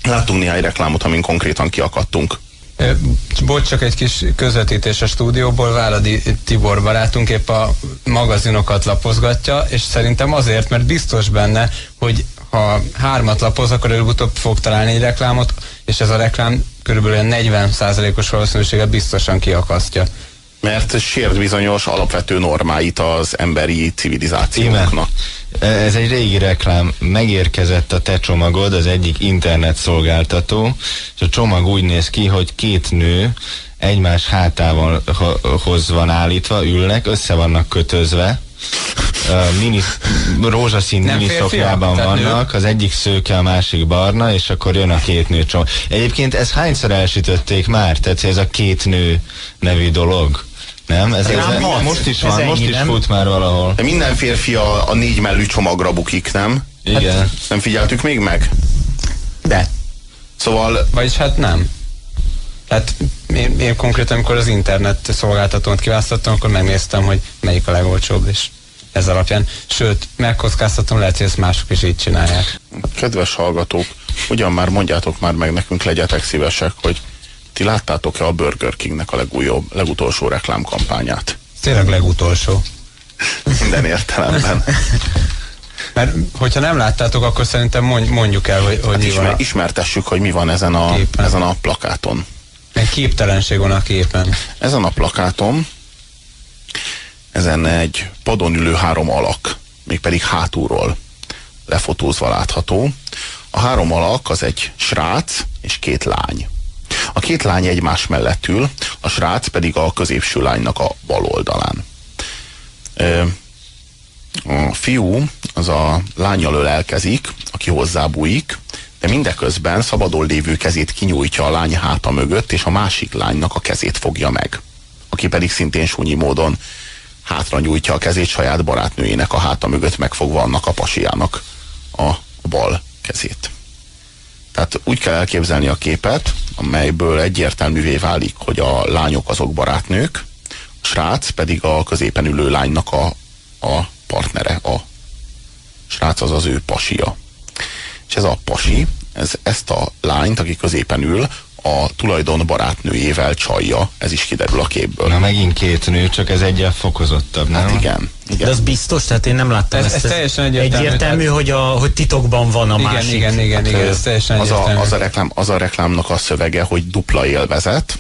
láttunk néhány reklámot, amin konkrétan kiakadtunk. Bocs, csak egy kis közvetítés a stúdióból. Váradi Tibor barátunk épp a magazinokat lapozgatja, és szerintem azért, mert biztos benne, hogy ha 3 lapoz, akkor előbb-utóbb fog találni egy reklámot, és ez a reklám körülbelül 40%-os valószínűséggel biztosan kiakasztja. Mert sért bizonyos alapvető normáit az emberi civilizációknak. Ez egy régi reklám. Megérkezett a te csomagod, az egyik internet szolgáltató, és a csomag úgy néz ki, hogy 2 nő egymás hátához van állítva, ülnek, össze vannak kötözve, rózsaszín miniszoknyában vannak, az egyik szőke, a másik barna, és akkor jön a 2 nő csomag. Egyébként ezt hányszor elsütötték már? Tehát ez a 2 nő nevű dolog? Nem? Ez most is van, most is fut már valahol. De minden férfi a 4 mellű csomagra bukik, nem? Igen. Hát, nem figyeltük még meg? De. Szóval... Vagyis hát nem. Hát én konkrétan, amikor az internet szolgáltatót kiválasztottam, akkor megnéztem, hogy melyik a legolcsóbb, és ez alapján. Sőt, megkockáztatom, lehet, hogy ezt mások is így csinálják. Kedves hallgatók, ugyan már mondjátok már meg nekünk, legyetek szívesek, hogy ti láttátok-e a Burger Kingnek a legutolsó reklámkampányát? Tényleg legutolsó. Minden értelemben. Mert hogyha nem láttátok, akkor szerintem mondjuk el, hogy hát mi van. Ismertessük, hogy mi van ezen a plakáton. Egy képtelenség van a képen. Ezen a plakáton, ezen egy padon ülő 3 alak, mégpedig hátulról lefotózva látható. A 3 alak az egy srác és 2 lány. A 2 lány egymás mellett ül, a srác pedig a középső lánynak a bal oldalán. A fiú az a lánnyal ölelkezik, aki hozzábújik, de mindeközben szabadon lévő kezét kinyújtja a lány háta mögött, és a másik lánynak a kezét fogja meg. Aki pedig szintén súnyi módon hátra nyújtja a kezét, saját barátnőjének a háta mögött megfogva annak a pasiának a bal kezét. Tehát úgy kell elképzelni a képet, amelyből egyértelművé válik, hogy a lányok azok barátnők, a srác pedig a középen ülő lánynak a partnere. A srác az az ő pasia. És ez a pasi, ezt a lányt, aki középen ül, a tulajdon barátnőjével csalja, ez is kiderül a képből. Na megint 2 nő, csak ez egyel fokozottabb, nem? Hát igen. De az biztos, tehát én nem láttam ez teljesen egyértelmű, hogy titokban van a másik. Igen, ez teljesen egyértelmű. Az a reklámnak a szövege, hogy dupla élvezet.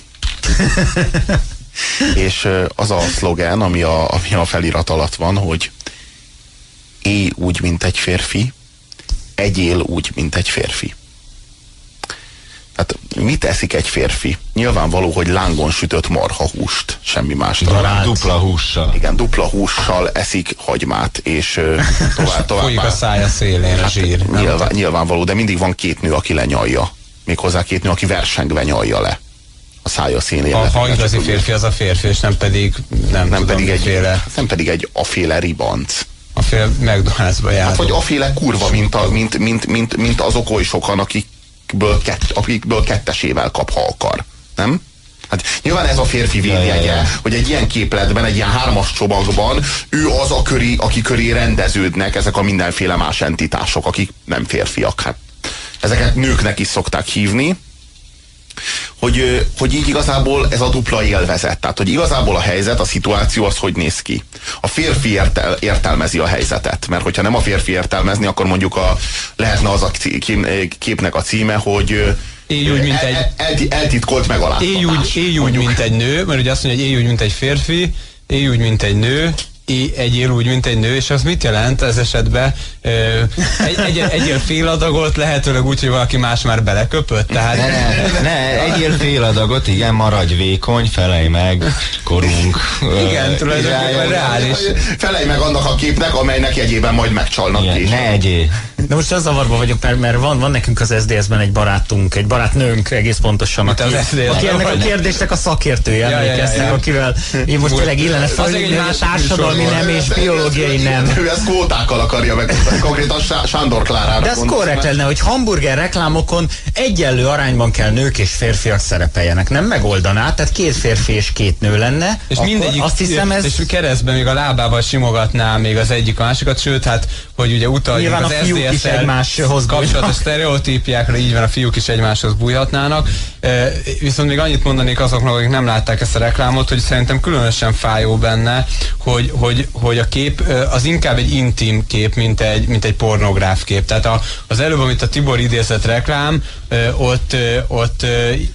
És az a szlogen, ami a felirat alatt van, hogy élj úgy, mint egy férfi, egyél úgy, mint egy férfi. Tehát mit eszik egy férfi? Nyilvánvaló, hogy lángon sütött marhahúst, semmi más. Dupla hússal. Igen, dupla hússal eszik hagymát, és tovább. Folyik a szája szélén a zsír. Nyilvánvaló, de mindig van 2 nő, aki lenyalja. Méghozzá 2 nő, aki versengve nyalja le a szája szélén. Ha igazi férfi, az a férfi, és nem pedig nem pedig egy aféle ribanc. Aféle McDonald'sba jár. Hát, vagy aféle kurva, mint azok oly sokan, akikből 2-esével kap, ha akar. Nem? Hát nyilván ez a férfi védjegye, hogy egy ilyen képletben, egy ilyen 3-as csomagban ő az aki köré rendeződnek ezek a mindenféle más entitások, akik nem férfiak. Hát ezeket nőknek is szokták hívni, hogy így igazából ez a dupla élvezet. Tehát, hogy igazából a helyzet, a szituáció az hogy néz ki. A férfi értelmezi a helyzetet, mert hogyha nem a férfi értelmezni, akkor mondjuk lehetne az a képnek a címe, hogy élj úgy, mint eltitkolt megaláztatás. Élj úgy, mint egy nő, mert ugye azt mondja, hogy élj úgy, mint egy férfi, élj úgy, mint egy nő, egyél úgy, mint egy nő, és az mit jelent ez esetben? Egyél fél adagot, lehetőleg úgy, hogy valaki más már beleköpött, tehát... Ne, egyél fél adagot, igen, maradj vékony, felej meg, korunk. Igen, tulajdonképpen reális. Felej meg annak a képnek, amelynek jegyében majd megcsalnak. Igen, ne egyél. De most az zavarba vagyok, mert van nekünk az SZDSZ-ben egy barátunk, egy barátnőnk egész pontosan, aki ennek a kérdésnek a szakértője, emlékeztek, akivel én most tényleg illene felülni a társadalmi nem és biológiai nem. Ő ezt kvótákkal akarja meg, konkrétan Sándor Klárára. De ez korrekt lenne, hogy hamburger reklámokon egyenlő arányban kell nők és férfiak szerepeljenek. Nem megoldaná, tehát 2 férfi és 2 nő lenne. És mindegyik, azt hiszem és keresztben még a lábával simogatná még az egyik a másikat, sőt, hát, hogy ugye utaljunk az SZDSZ is egymáshoz kapcsolatos sztereotípiákra, így van, a fiúk is egymáshoz bújhatnának. Viszont még annyit mondanék azoknak, akik nem látták ezt a reklámot, hogy szerintem különösen fájó benne, hogy a kép az inkább egy intim kép, mint egy pornográf kép. Tehát az előbb, amit a Tibor idézett reklám, ott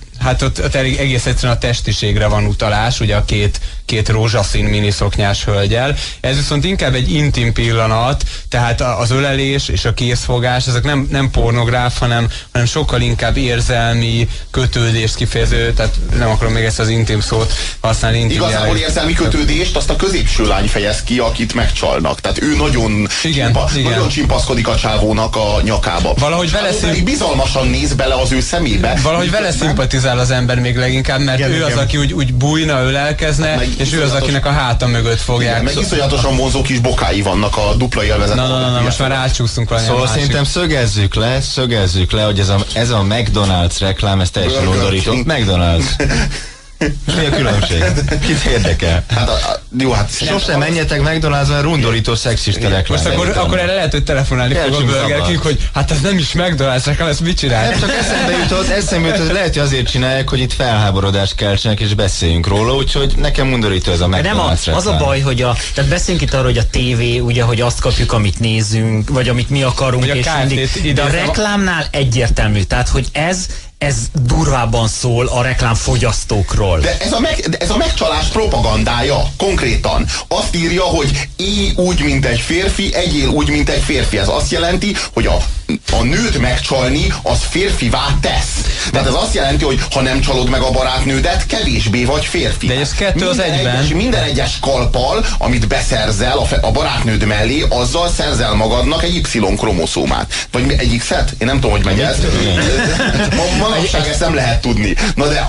egész egyszerűen a testiségre van utalás, ugye a két rózsaszín miniszoknyás hölgyel. Ez viszont inkább egy intim pillanat, tehát az ölelés és a készfogás, ezek nem pornográf, hanem sokkal inkább érzelmi kötődést kifejező, tehát nem akarom még ezt az intim szót használni. Igazából érzelmi kötődést azt a középső lány fejez ki, akit megcsalnak. Tehát ő nagyon csimpaszkodik a csávónak a nyakába. Valahogy vele pedig bizalmasan néz bele az ő szemébe. Valahogy vele szimpatizál az ember még leginkább, mert ő az, aki úgy bújna, ölelkezne, és ő az, akinek a háta mögött fogják. Igen, meg iszonyatosan vonzó kis bokái vannak a dupla élvezet. Na, most már rácsúsztunk valami. Szóval szerintem szögezzük le, hogy ez a McDonald's reklám, ez teljesen undorító. McDonald's. Mi a különbség? Kit érdekel? Sosem menjetek McDonald's-ban, rundorító szexista reklám. Most akkor erre lehet, hogy telefonálni fog a Burger, hogy hát ez nem is McDonald's reklám, ezt mit csinál? Nem, csak eszembe jutott, lehet, hogy azért csinálják, hogy itt felháborodást keltsenek és beszéljünk róla, úgyhogy nekem undorító ez a McDonald's reklám. Az a baj, hogy tehát beszéljünk itt arról, hogy a tévé, ugye, hogy azt kapjuk, amit nézünk, vagy amit mi akarunk, és mindig, de a reklámnál egyértelmű, tehát, hogy ez durvában szól a reklámfogyasztókról. De ez a megcsalás propagandája konkrétan. Azt írja, hogy élj úgy, mint egy férfi, egyél úgy, mint egy férfi. Ez azt jelenti, hogy a nőt megcsalni, az férfivá tesz. Tehát ez azt jelenti, hogy ha nem csalod meg a barátnődet, kevésbé vagy férfi. De ez kettő az egyben. Minden egyes kalppal, amit beszerzel a barátnőd mellé, azzal szerzel magadnak egy Y-kromoszómát. Vagy egy X-et? Én nem tudom, hogy megy ez. Manapság ezt nem lehet tudni. Na de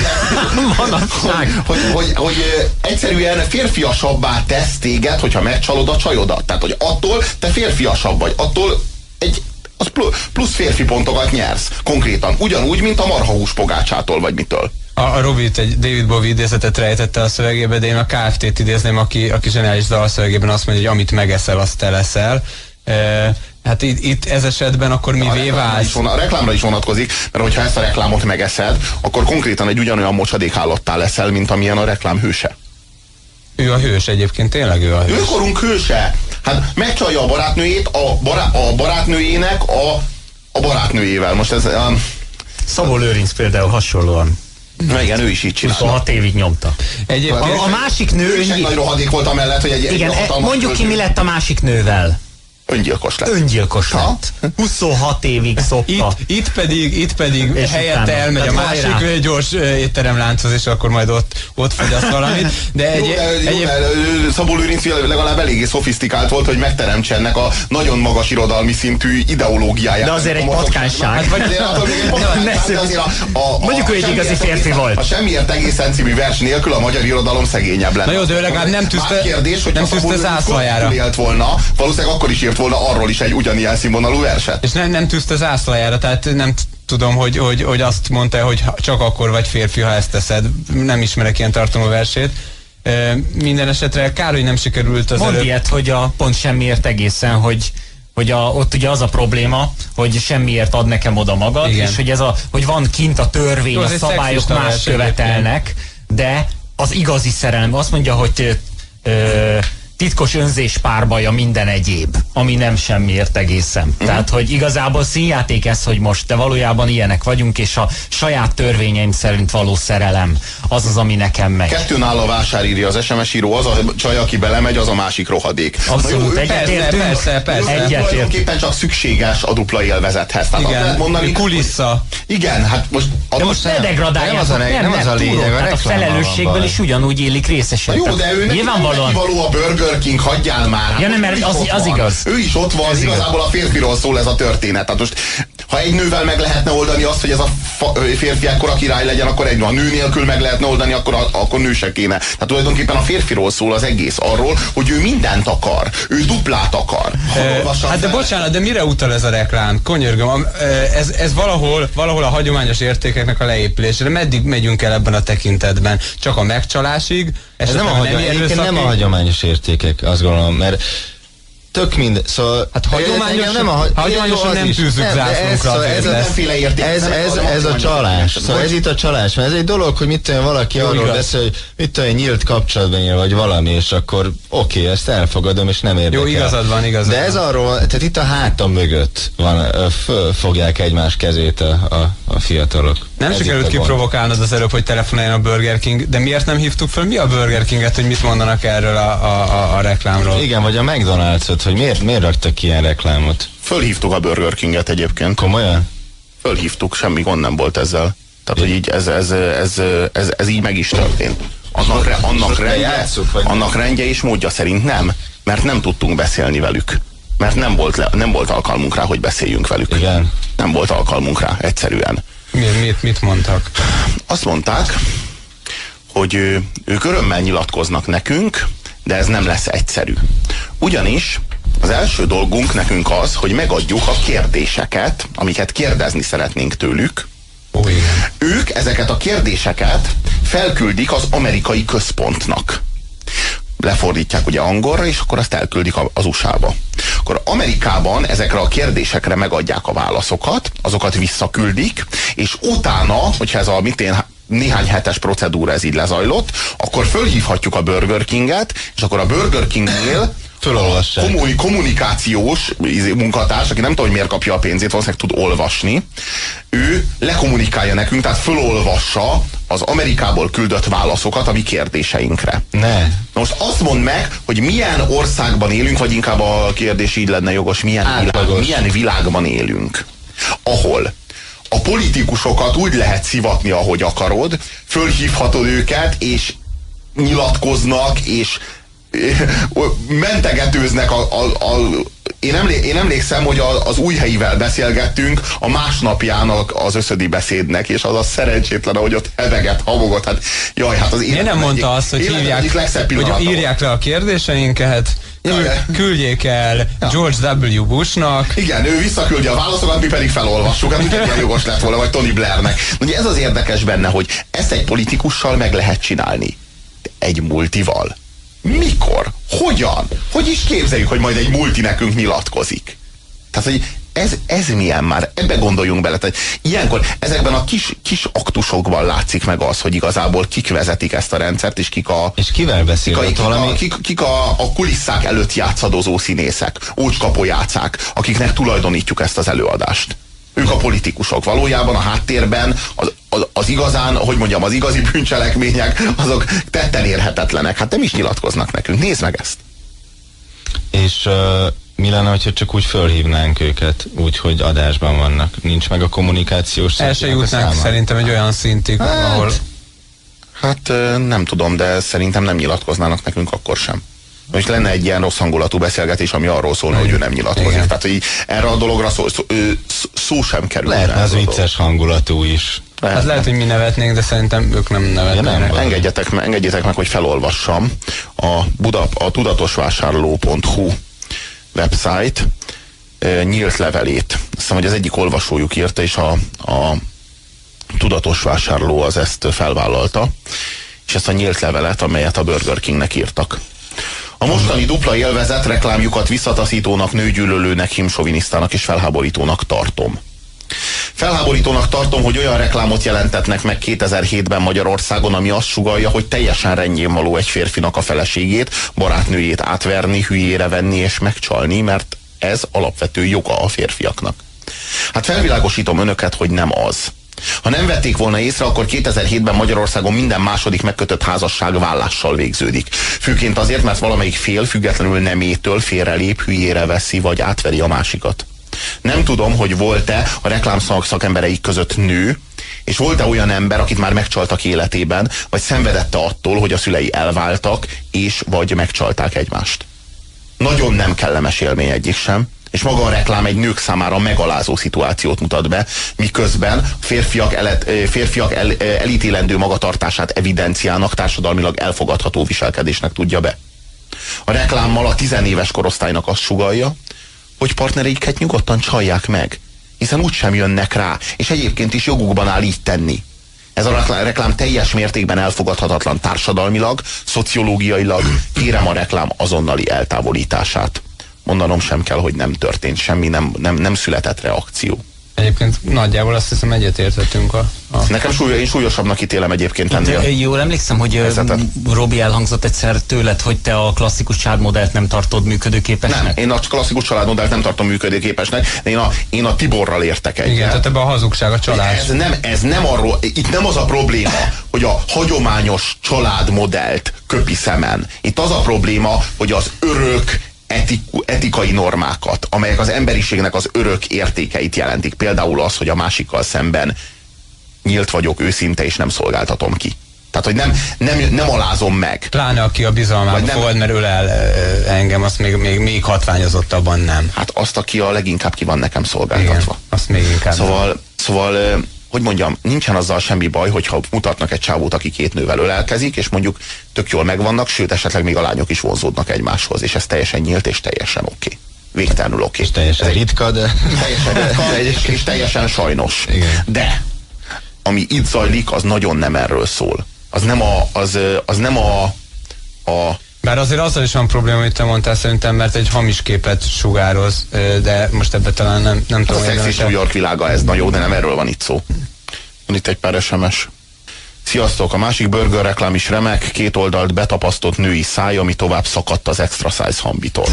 hogy egyszerűen férfiasabbá tesz téged, hogyha megcsalod a csajodat. Tehát, hogy attól te férfiasabb vagy. Attól az plusz férfi pontokat nyersz. Konkrétan. Ugyanúgy, mint a marhahús pogácsától, vagy mitől. A Robit egy David Bowie idézetet rejtette a szövegébe, de én a Kft-t idézném, aki zseniális dalszövegében azt mondja, hogy amit megeszel, azt te leszel. Hát itt ez esetben akkor mivé válsz? A reklámra is vonatkozik, mert hogyha ezt a reklámot megeszed, akkor konkrétan egy ugyanolyan mocsadékállattá leszel, mint amilyen a reklám hőse. Ő a hős egyébként, tényleg ő a hős. Őkorunk hőse. Hát megcsalja a barátnőjét, a barátnőjének a barátnőjével. Most ez... Szabó Lőrinc például hasonlóan. Na igen, ő is így csinál. 26 évig nyomta. A másik nő... Ő is egy nagy rohadék volt amellett, hogy igen, mondjuk ki, mi lett a másik nővel. Öngyilkos lett. Öngyilkos lett. 26 évig szopta. Itt pedig helyette elmegy a másik gyors étteremlánchoz, és akkor majd ott fogyaszt valamit. De Szabó Lőrinc legalább eléggé szofisztikált volt, hogy megteremtse ennek a nagyon magas irodalmi szintű ideológiáját. De azért egy patkányság. Mondjuk, hogy egy igazi férfi volt. A Semmiért egészen című vers nélkül a magyar irodalom szegényebb lenne. Na jó, de ő legalább nem tűzte zászlajára. Élt volna, valószínűleg akkor is írt volna arról is egy ugyanilyen színvonalú verset. És nem tűzte zászlajára, tehát nem tudom, hogy azt mondta, hogy csak akkor vagy férfi, ha ezt teszed. Nem ismerek ilyen tartalmú versét. Minden esetre kár, hogy nem sikerült az Mondd ilyet, hogy pont Semmiért egészen, hogy ott ugye az a probléma, hogy semmiért ad nekem oda magad, igen. És hogy van kint a törvény, jó, a szabályok más követelnek, de az igazi szerelem azt mondja, hogy titkos önzés párbaja minden egyéb, ami nem semmiért egészen. Tehát, hogy igazából színjáték ez, hogy most, de valójában ilyenek vagyunk, és a saját törvényeim szerint való szerelem az, ami nekem megy. Kettőn áll a vásár, írja az SMS író, az a csaj, aki belemegy, az a másik rohadék. Abszolút, egyetértünk. Persze. Tulajdonképpen csak szükséges a dupla élvezethez. Tehát igen, azt mondani, kulissza. Igen, hát most... De most ne degradálják. Nem az a lényeg. Hát a felelősségből is ugyanúgy élik részesen. Jó, de ő neki való a Burger King, hagyjál már. Ja nem, mert az igaz. Ő is ott van, igazából a férfiról szól ez a történet. Tehát most, ha egy nővel meg lehetne oldani azt, hogy ez a férfi ekkora király legyen, akkor egy, ha nő nélkül meg lehetne oldani, akkor nő se kéne. Tehát tulajdonképpen a férfiról szól az egész, arról, hogy ő mindent akar. Ő duplát akar. Hát de bocsánat, de mire utal ez a reklám? Konyörgöm, ez valahol a hagyományos értékeknek a leépülésére. Meddig megyünk el ebben a tekintetben? Csak a megcsalásig? Ez nem a hagyományos értékek, azt gondolom, mert tök minden, szóval... Hát hagyományosan nem tűzzük zászlónkra. Ez a csalás. Szóval ez itt a csalás. Mert ez egy dolog, hogy mit tudom, valaki arról beszél, hogy mit tudom, nyílt kapcsolatban él, vagy valami, és akkor oké, ezt elfogadom, és nem érdekel. Jó, igazad van. De ez arról, tehát itt a hátam mögött fogják egymás kezét a fiatalok. Nem sikerült kiprovokálnod az előbb, hogy telefonáljon a Burger King, de miért nem hívtuk fel mi a Burger Kinget, hogy mit mondanak erről a reklámról? Igen, vagy a McDonald's-ot, hogy miért raktak ki ilyen reklámot? Fölhívtuk a Burger Kinget egyébként. Komolyan? Fölhívtuk, semmi gond nem volt ezzel. Tehát, hogy így ez így meg is történt. Annak rendje és módja szerint nem, mert nem tudtunk beszélni velük. Mert nem volt alkalmunk rá, hogy beszéljünk velük. Igen. Nem volt alkalmunk rá, egyszerűen. Mit mondtak? Azt mondták, hogy ők örömmel nyilatkoznak nekünk, de ez nem lesz egyszerű. Ugyanis az első dolgunk nekünk az, hogy megadjuk a kérdéseket, amiket kérdezni szeretnénk tőlük. Igen. Ők ezeket a kérdéseket felküldik az amerikai központnak. Lefordítják ugye angolra, és akkor azt elküldik az USA-ba. Akkor Amerikában ezekre a kérdésekre megadják a válaszokat, azokat visszaküldik, és utána, hogyha ez a néhány hetes procedúra ez így lezajlott, akkor fölhívhatjuk a Burger Kinget, és akkor a Burger Kingnél a komoly kommunikációs munkatárs, aki nem tudom, hogy miért kapja a pénzét, valószínűleg tud olvasni, ő lekommunikálja nekünk, tehát fölolvassa az Amerikából küldött válaszokat a mi kérdéseinkre. Ne. Most azt mondd meg, hogy milyen országban élünk, vagy inkább a kérdés így lenne jogos, milyen világban élünk, ahol a politikusokat úgy lehet szivatni, ahogy akarod, fölhívhatod őket, és nyilatkoznak, és mentegetőznek én emlékszem, hogy az Újhelyivel beszélgettünk a másnapján az összödi beszédnek, és az a szerencsétlen, ahogy ott heveget, havogott, hát jaj, hát az én nem mondta azt, hogy írják le a kérdéseinket, küldjék el George W. Bushnak. Igen, ő visszaküldi a válaszokat, mi pedig felolvassuk, hát ilyen jogos lett volna, vagy Tony Blairnek. Ugye ez az érdekes benne, hogy ezt egy politikussal meg lehet csinálni. Egy multival. Mikor? Hogyan? Hogy is képzeljük, hogy majd egy multi nekünk nyilatkozik? Tehát, hogy ez milyen már? Ebbe gondoljunk bele. Tehát ilyenkor ezekben a kis aktusokban látszik meg az, hogy igazából kik vezetik ezt a rendszert, és és kivel beszélnek valami? Kik a kulisszák előtt játszadozó színészek, ócskapolyácák, akiknek tulajdonítjuk ezt az előadást. Ők a politikusok. Valójában a háttérben az igazán, hogy mondjam, az igazi bűncselekmények, azok tetten érhetetlenek. Hát nem is nyilatkoznak nekünk. Nézd meg ezt! És mi lenne, hogyha csak úgy fölhívnánk őket, úgy, hogy adásban vannak? Nincs meg a kommunikációs el se jutnánk szerintem egy olyan szintig, ahol... Hát nem tudom, de szerintem nem nyilatkoznának nekünk akkor sem. Most lenne egy ilyen rossz hangulatú beszélgetés, ami arról szólna, hogy ő nem nyilatkozik. Igen. Tehát, hogy erre a dologra szó sem kerül. Lehet az vicces hangulatú is. Hát lehet, hogy mi nevetnénk, de szerintem ők nem nevetnének. Engedjétek meg, hogy felolvassam a tudatosvásárló.hu website nyílt levelét. Azt hiszem, hogy az egyik olvasójuk írta, és a tudatosvásárló az ezt felvállalta, és ezt a nyílt levelet, amelyet a Burger Kingnek írtak. A mostani dupla élvezet reklámjukat visszataszítónak, nőgyűlölőnek, himsovinisztának és felháborítónak tartom. Felháborítónak tartom, hogy olyan reklámot jelentetnek meg 2007-ben Magyarországon, ami azt sugallja, hogy teljesen rendjén való egy férfinak a feleségét, barátnőjét átverni, hülyére venni és megcsalni, mert ez alapvető joga a férfiaknak. Hát felvilágosítom önöket, hogy nem az. Ha nem vették volna észre, akkor 2007-ben Magyarországon minden második megkötött házasság vállással végződik. Főként azért, mert valamelyik fél függetlenül nemétől félrelép, hülyére veszi vagy átveri a másikat. Nem tudom, hogy volt-e a reklámszakembereik között nő, és volt-e olyan ember, akit már megcsaltak életében, vagy szenvedette attól, hogy a szülei elváltak, és vagy megcsalták egymást. Nagyon nem kellemes élmény egyik sem, és maga a reklám egy nők számára megalázó szituációt mutat be, miközben a férfiak elítélendő magatartását evidenciának, társadalmilag elfogadható viselkedésnek tudja be. A reklámmal a 10 éves korosztálynak azt sugallja, hogy partnereiket nyugodtan csalják meg, hiszen úgysem jönnek rá, és egyébként is jogukban áll így tenni. Ez a reklám teljes mértékben elfogadhatatlan társadalmilag, szociológiailag, kérem a reklám azonnali eltávolítását. mondanom sem kell, hogy nem történt semmi, nem született reakció. Egyébként nagyjából azt hiszem egyetértettünk Nekem én súlyosabbnak ítélem egyébként ennél. Jól emlékszem, hogy Robi elhangzott egyszer tőled, hogy te a klasszikus családmodellt nem tartod működőképesnek? Nem, én a klasszikus családmodellt nem tartom működőképesnek, de én a Tiborral értek egyet. Igen, tehát ebben a hazugság, a csalás. Ez nem arról, itt nem az a probléma, hogy a hagyományos családmodellt köpi szemen. Itt az a probléma, hogy az örök etikai normákat, amelyek az emberiségnek az örök értékeit jelentik. Például az, hogy a másikkal szemben nyílt vagyok, őszinte, és nem szolgáltatom ki. Tehát, hogy nem alázom meg. Pláne aki a bizalmába fogad, mert ölel engem, azt még hatványozottabban nem. Hát azt, aki a leginkább ki van nekem szolgáltatva. Igen, azt még inkább. Szóval hogy mondjam, nincsen azzal semmi baj, hogyha mutatnak egy csávót, aki két nővel ölelkezik, és mondjuk tök jól megvannak, sőt esetleg még a lányok is vonzódnak egymáshoz, és ez teljesen nyílt, és teljesen oké. Végtelenül oké. És teljesen ritka, de... Teljesen ritka, és teljesen sajnos. Igen. De ami itt zajlik, az nagyon nem erről szól. Az nem a bár azért azzal is van probléma, amit te mondtál szerintem, mert egy hamis képet sugároz, de most ebbe talán nem tudom. A szexis New York világa ez, na jó, de nem erről van itt szó. Van itt egy pár SMS. Sziasztok, a másik burger reklám is remek, két oldalt betapasztott női száj, ami tovább szakadt az extra size hambitól.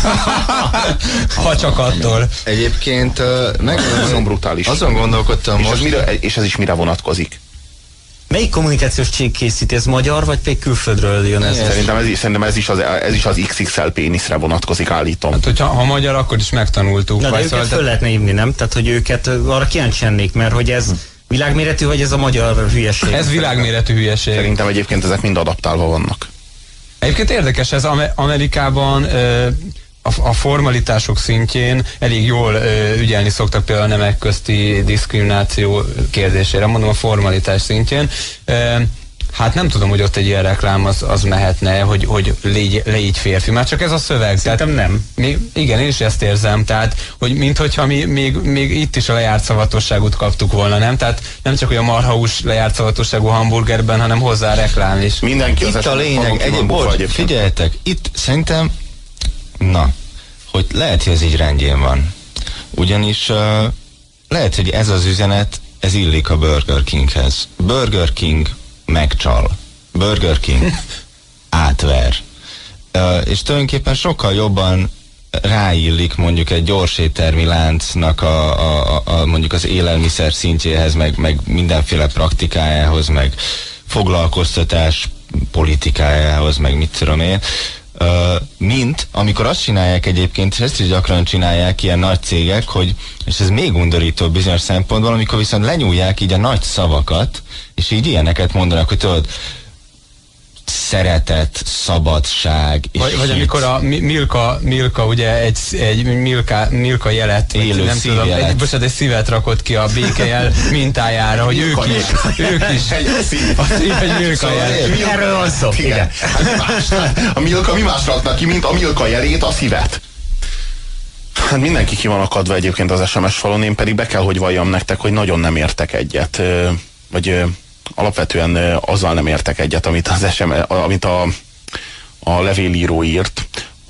Ha csak attól. Egyébként nagyon brutális. Azon gondolkodtam és most. És ez is mire vonatkozik? Melyik kommunikációs cég készít? Ez magyar, vagy pedig külföldről jön ez? Szerintem ez is az XXL péniszre vonatkozik, állítom. Hát, hogyha ha magyar, akkor is megtanultuk. Na, de őket föl lehetne hívni, nem? Tehát, hogy őket arra kíváncsi lennék, mert hogy ez világméretű, vagy ez a magyar hülyeség? Ez világméretű hülyeség. Szerintem egyébként ezek mind adaptálva vannak. Egyébként érdekes, ez Amerikában a formalitások szintjén elég jól ügyelni szoktak például a nemek közti diszkrimináció kérdésére, mondom a formalitás szintjén. Hát nem tudom, hogy ott egy ilyen reklám az mehetne, hogy légy férfi. Már csak ez a szöveg. Szerintem nem. Igen, én is ezt érzem. Tehát, hogy minthogyha mi még itt is a lejárt szavatosságot kaptuk volna, nem? Tehát nem csak, hogy a marhahús lejárt szavatosságú hamburgerben, hanem hozzá reklám is. Mindenki itt az a lényeg. Egyébként figyeljetek, itt szerintem hogy lehet, hogy ez így rendjén van. Ugyanis lehet, hogy ez az üzenet, ez illik a Burger Kinghez. Burger King megcsal. Burger King átver. És tulajdonképpen sokkal jobban ráillik mondjuk egy gyorséttermi láncnak mondjuk az élelmiszer szintjéhez, meg mindenféle praktikájához, meg foglalkoztatás politikájához, meg mit tudom én, mint amikor azt csinálják egyébként, és ezt is gyakran csinálják ilyen nagy cégek, hogy, és ez még undorító bizonyos szempontból, amikor viszont lenyúlják így a nagy szavakat, és így ilyeneket mondanak, hogy tudod, szeretet, szabadság, és vagy amikor a Milka ugye egy Milka jelet, élő nem tudom, egy szívet rakott ki a békejel mintájára, hogy ők is a szív egy Milka jelet. Erről van szó. Igen. A Milka mi más raknak ki, mint a Milka jelét, a szívet. Hát mindenki ki van akadva egyébként az SMS falon, én pedig be kell, hogy valljam nektek, hogy nagyon nem értek egyet. Vagy alapvetően azzal nem értek egyet, amit a levélíró írt,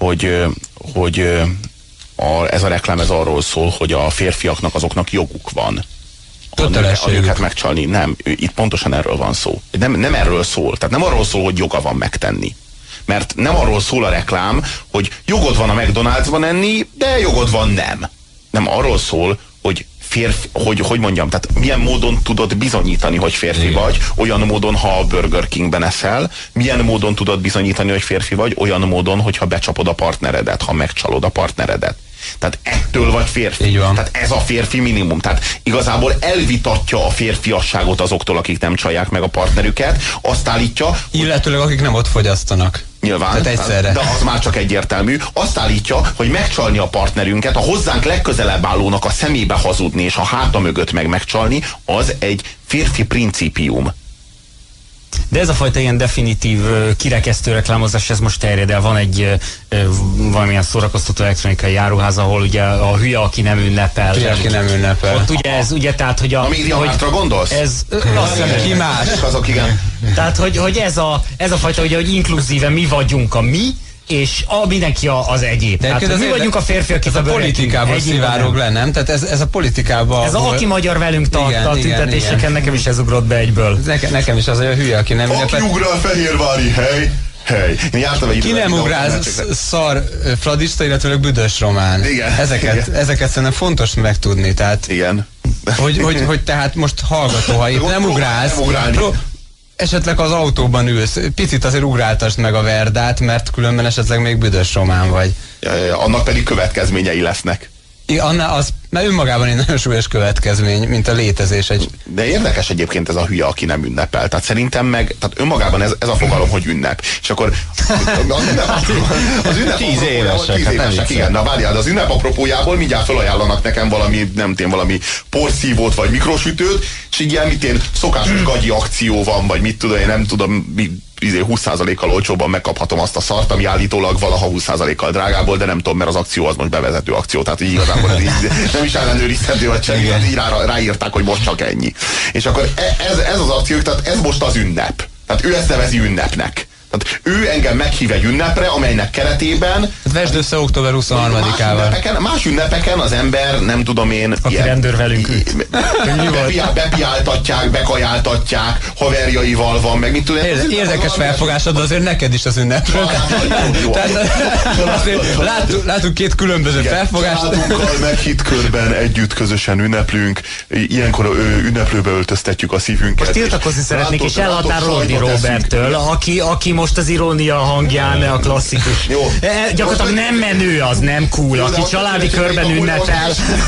hogy ez a reklám ez arról szól, hogy a férfiaknak azoknak joguk van a nőket megcsalni. Nem, itt pontosan erről van szó. Nem erről szól. Tehát nem arról szól, hogy joga van megtenni. Mert nem arról szól a reklám, hogy jogod van a McDonald'sban enni, de jogod van nem. Nem arról szól, hogy hogy mondjam, tehát milyen módon tudod bizonyítani, hogy férfi vagy, olyan módon, ha a Burger Kingben eszel, milyen módon tudod bizonyítani, hogy férfi vagy, olyan módon, hogyha becsapod a partneredet, ha megcsalod a partneredet. Tehát ettől vagy férfi. Tehát ez a férfi minimum. Tehát igazából elvitatja a férfiasságot azoktól, akik nem csalják meg a partnerüket, azt állítja... Illetőleg akik nem ott fogyasztanak. Nyilván, de az már csak egyértelmű. Azt állítja, hogy megcsalni a partnerünket, a hozzánk legközelebb állónak a szemébe hazudni, és a háta mögött megcsalni, az egy férfi principium. De ez a fajta ilyen definitív kirekesztő reklámozás, ez most terjed el. Van egy valamilyen szórakoztató elektronikai járuház, ahol ugye a hülye, aki nem ünnepel. Hülye, aki nem ünnepel. Ott ugye ez, ugye, tehát, hogy a MediaMarktra gondolsz? Ez, ki más? Azok, igen. Tehát, hogy ez a fajta, ugye, hogy inkluzíve mi vagyunk a mi, és mindenki az egyéb. Tehát mi vagyunk a férfiak, ez a politikából szivárog le, nem? Tehát ez a politikában... Ez aki magyar velünk tart a tüntetéseken, nekem is ez ugrott be egyből. Nekem is az a hülye, aki nem... Aki ugrál a fehérvári hely. Én jártam egy ki nem ugrál szar fradista, illetve büdös román. Igen. Ezeket szerintem fontos megtudni. Tehát, igen. Hogy tehát most hallgató, ha itt nem ugrálsz, esetleg az autóban ülsz, picit azért ugráltasd meg a verdát, mert különben esetleg még büdös román vagy. Annak pedig következményei lesznek. Mert önmagában egy nagyon súlyos következmény, mint a létezés. De érdekes egyébként ez a hülye, aki nem ünnepel. Tehát szerintem tehát önmagában ez a fogalom, hogy ünnep. És akkor az ünnep 10 évesek. Igen, na várjál, de az ünnep apropójából mindjárt felajánlanak nekem valami porszívót vagy mikrosütőt, és így ilyen szokásos gagyi akció van, vagy mit tudom, én nem tudom, 20%-kal olcsóbban megkaphatom azt a szart, ami állítólag valaha 20%-kal drágából, de nem tudom, mert az akció az most bevezető akció, tehát így igazából nem is ellenőrizhető, vagy csak így ráírták, hogy most csak ennyi. És akkor ez az akció, tehát ez most az ünnep. Tehát ő ezt nevezi ünnepnek. Tehát ő engem meghív egy ünnepre, amelynek keretében... Vesd össze október 23-ával. Más ünnepeken az ember, nem tudom én... Aki rendőr velünk bepiáltatják, bekajáltatják, haverjaival van, meg mit tudom... Érdekes felfogásod, de azért neked is az ünnepről. Látunk két különböző felfogást. Családunkkal meghitt körben együtt közösen ünneplünk, ilyenkor ünneplőbe öltöztetjük a szívünket. Most tiltakozni szeretnék, és elhatárolódni Roberttől, aki most az irónia hangján a klasszikus. Gyakorlatilag nem menő, az nem cool. Aki családi körben ünnepel,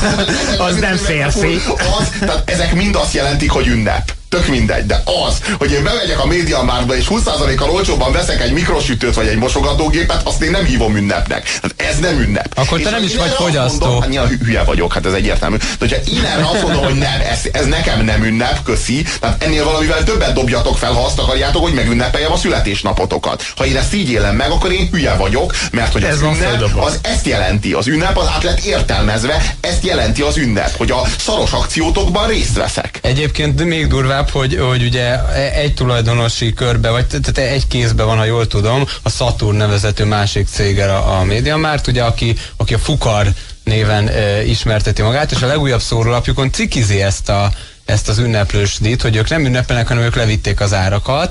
az nem férfi. Tehát ezek mind azt jelentik, hogy ünnep. Tök mindegy, de az, hogy én bemegyek a MediaMarktba és 20%-kal olcsóbban veszek egy mikrosütőt vagy egy mosogatógépet, azt én nem hívom ünnepnek. Tehát ez nem ünnep. Akkor te nem is vagy fogyasztó. Hát nyilván hülye vagyok, hát ez egyértelmű. De hogyha én erre azt mondom, hogy nem, ez nekem nem ünnep, köszi, tehát ennél valamivel többet dobjatok fel, ha azt akarjátok, hogy megünnepeljem a születésnapotokat. Ha én ezt így élem meg, akkor én hülye vagyok, mert hogy az ünnep, az ezt jelenti. Az ünnep az át lett értelmezve, ezt jelenti az ünnep, hogy a szaros akciótokban részt veszek. Egyébként még durvább, hogy ugye egy tulajdonosi körbe, vagy tehát egy kézben van, ha jól tudom, a Saturn nevezető másik céggel a MediaMarkt, ugye, aki a Fukar néven ismerteti magát, és a legújabb szórólapjukon cikizi ezt az ünneplős díjt, hogy ők nem ünnepelnek, hanem ők levitték az árakat.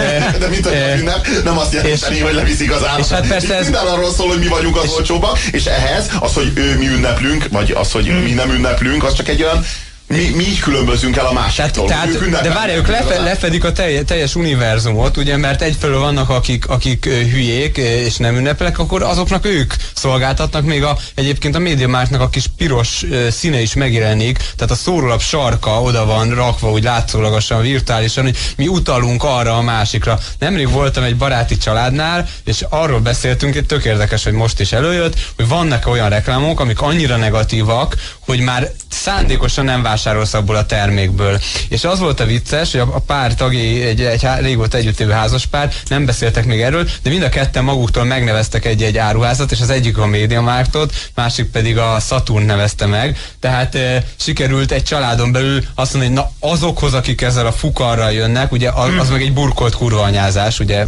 De mint hogy az ünnep nem azt jelenteni, hogy leviszik az árakat. És hát persze ez... Minden arról szól, hogy mi vagyunk az olcsóbbak, és ehhez az, hogy mi ünneplünk, vagy az, hogy mi nem ünneplünk, az csak egy olyan mi így különbözünk el a másiktól. De várj, ők lefedik a teljes univerzumot, ugye, mert egyfelől vannak, akik hülyék és nem ünnepelek, akkor azoknak ők szolgáltatnak, még egyébként a MediaMarktnak a kis piros színe is megjelenik, tehát a szórólap sarka oda van rakva, úgy látszólagosan, virtuálisan, hogy mi utalunk arra a másikra. Nemrég voltam egy baráti családnál, és arról beszéltünk, hogy tök érdekes, hogy most is előjött, hogy vannak olyan reklámok, amik annyira negatívak, hogy már szándékosan nem vásárolsz abból a termékből. És az volt a vicces, hogy a pár tagja, egy régóta együtt élő házaspár, nem beszéltek még erről, de mind a ketten maguktól megneveztek egy áruházat, és az egyik a MediaMarktot, másik pedig a Saturn nevezte meg. Tehát sikerült egy családon belül azt mondani, hogy na azokhoz, akik ezzel a Fukarral jönnek, ugye az meg egy burkolt kurvanyázás, ugye.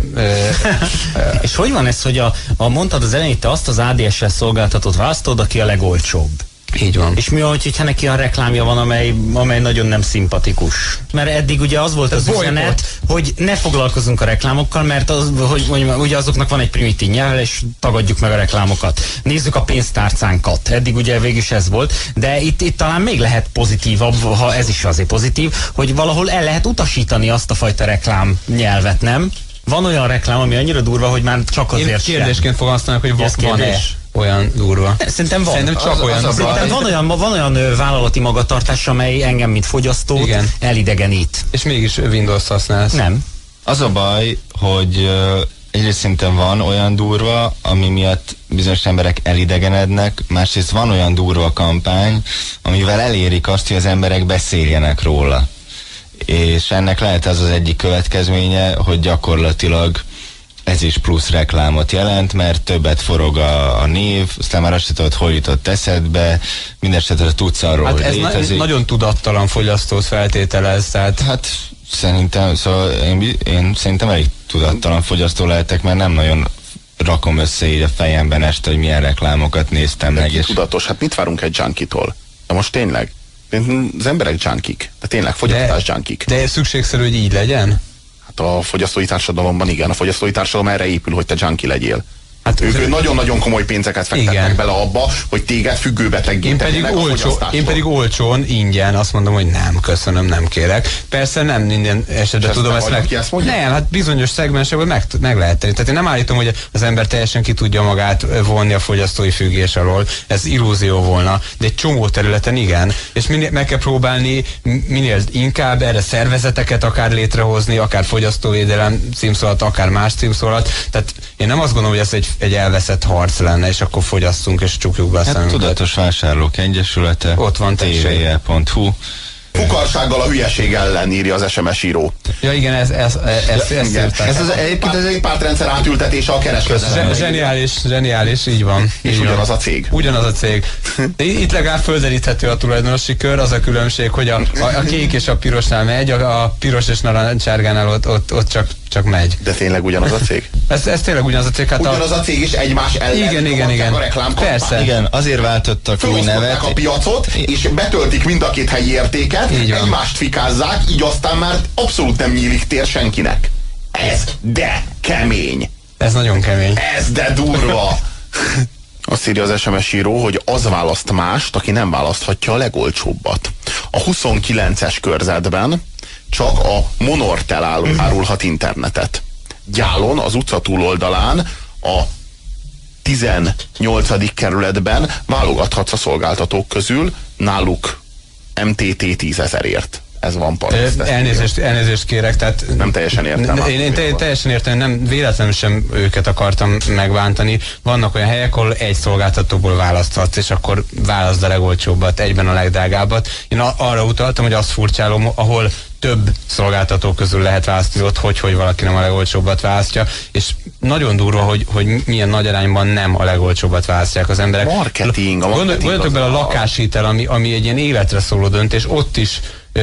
És hogy van ez, hogy mondtad az elején, te azt az ADSL szolgáltatót választod, aki a legolcsóbb? Így van. És mi van, hogyha neki a reklámja van, amely nagyon nem szimpatikus? Mert eddig ugye az volt az üzenet, hogy ne foglalkozunk a reklámokkal, mert ugye azoknak van egy primitív nyelv, és tagadjuk meg a reklámokat. Nézzük a pénztárcánkat. Eddig ugye végül is ez volt, de itt talán még lehet pozitívabb, ha ez is azért pozitív, hogy valahol el lehet utasítani azt a fajta reklám nyelvet, nem? Van olyan reklám, ami annyira durva, hogy már csak azért sem. Kérdésként fogalmaztanak, hogy van-e olyan durva. Szerintem van. Szerintem csak olyan. Szerintem van olyan vállalati magatartás, amely engem, mint fogyasztót elidegenít. És mégis Windows használsz. Nem. Az a baj, hogy egyrészt szerintem van olyan durva, ami miatt bizonyos emberek elidegenednek, másrészt van olyan durva kampány, amivel elérik azt, hogy az emberek beszéljenek róla. És ennek lehet az egyik következménye, hogy gyakorlatilag ez is plusz reklámot jelent, mert többet forog a név, aztán már azt se tudod, hol jutott eszedbe, mindesetre tudsz arról, hogy létezik. Ez nagyon tudattalan fogyasztót feltételez, tehát... Hát szerintem, szóval én szerintem elég tudattalan fogyasztó lehetek, mert nem nagyon rakom össze így a fejemben este, hogy milyen reklámokat néztem meg. És tudatos, hát mit várunk egy junkitól? De most tényleg? Az emberek junkik, de tényleg fogyasztás junkik. De szükségszerű, hogy így legyen? Hát a fogyasztói társadalomban igen, a fogyasztói társadalom erre épül, hogy te junkie legyél. Hát ők nagyon-nagyon komoly pénzeket fektetnek bele abba, hogy téged függőbeteggé tegyenek a fogyasztástól. Én pedig olcsón, ingyen azt mondom, hogy nem, köszönöm, nem kérek. Persze nem minden esetben tudom ezt meg... Nem, hát bizonyos szegmensekből meg lehet tenni. Tehát én nem állítom, hogy az ember teljesen ki tudja magát vonni a fogyasztói függés alól. Ez illúzió volna, de egy csomó területen igen. És meg kell próbálni minél inkább erre szervezeteket akár létrehozni, akár fogyasztóvédelem címszó alatt, akár más címszó alatt. Tehát én nem azt gondolom, hogy ez egy elveszett harc lenne, és akkor fogyasszunk, és csukjuk be a szemünket. Tudatos Vásárlók Egyesülete, ott van, tvl.hu. Fukarsággal a hülyeség ellen, írja az SMS író. Ja igen, ez egyébként ez egy pártrendszer átültetése a kereskedelemben. Zseniális, így van. És így ugyanaz van. a cég. Ugyanaz a cég. De itt legalább földeríthető a tulajdonosi kör, az a különbség, hogy a kék és a pirosnál megy, a piros és narancsárgánál ott csak megy. De tényleg ugyanaz a cég? Ez tényleg ugyanaz a cég. Hát ugyanaz a cég is egymás ellen igen. a reklámkampányt. Persze. Igen, azért váltottak új nevet. a piacot, és betöltik mind a két helyi értéket, egymást fikázzák, így aztán már abszolút nem nyílik tér senkinek. Ez de kemény. Ez nagyon kemény. Ez de durva. Azt írja az SMS író, hogy az választ mást, aki nem választhatja a legolcsóbbat. A 29-es körzetben csak a Monortel árulhat internetet. Gyálon, az utca túloldalán, a 18. kerületben válogathatsz a szolgáltatók közül, náluk MTT 10 000-ért. Ez van paraszt. Elnézést kérek, tehát nem teljesen értem. Én teljesen értem, nem véletlenül sem őket akartam megvántani. Vannak olyan helyek, ahol egy szolgáltatóból választhatsz, és akkor válaszd a legolcsóbbat, egyben a legdrágábbat. Én arra utaltam, hogy azt furcsálom, ahol több szolgáltató közül lehet választani ott, hogy valaki nem a legolcsóbbat választja, és nagyon durva, hogy milyen nagy arányban nem a legolcsóbbat választják az emberek. Marketing. Gondoljatok bele a lakáshitel, ami egy ilyen életre szóló döntés, ott is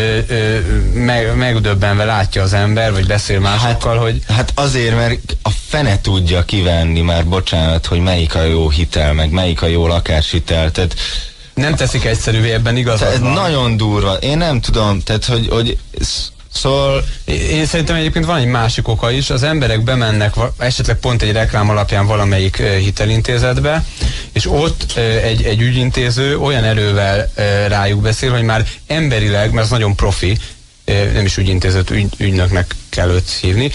megdöbbenve látja az ember, vagy beszél másokkal, hogy... Hát azért, mert a fene tudja kivenni már, bocsánat, hogy melyik a jó hitel, meg melyik a jó lakáshitel, tehát nem teszik egyszerűvé, ebben igazad van. Nagyon durva, én nem tudom, tehát hogy szóval... Én szerintem egyébként van egy másik oka is, az emberek bemennek esetleg pont egy reklám alapján valamelyik hitelintézetbe, és ott egy ügyintéző olyan erővel rájuk beszél, hogy már emberileg, mert az nagyon profi, nem is ügyintézet, ügynöknek kell őt hívni,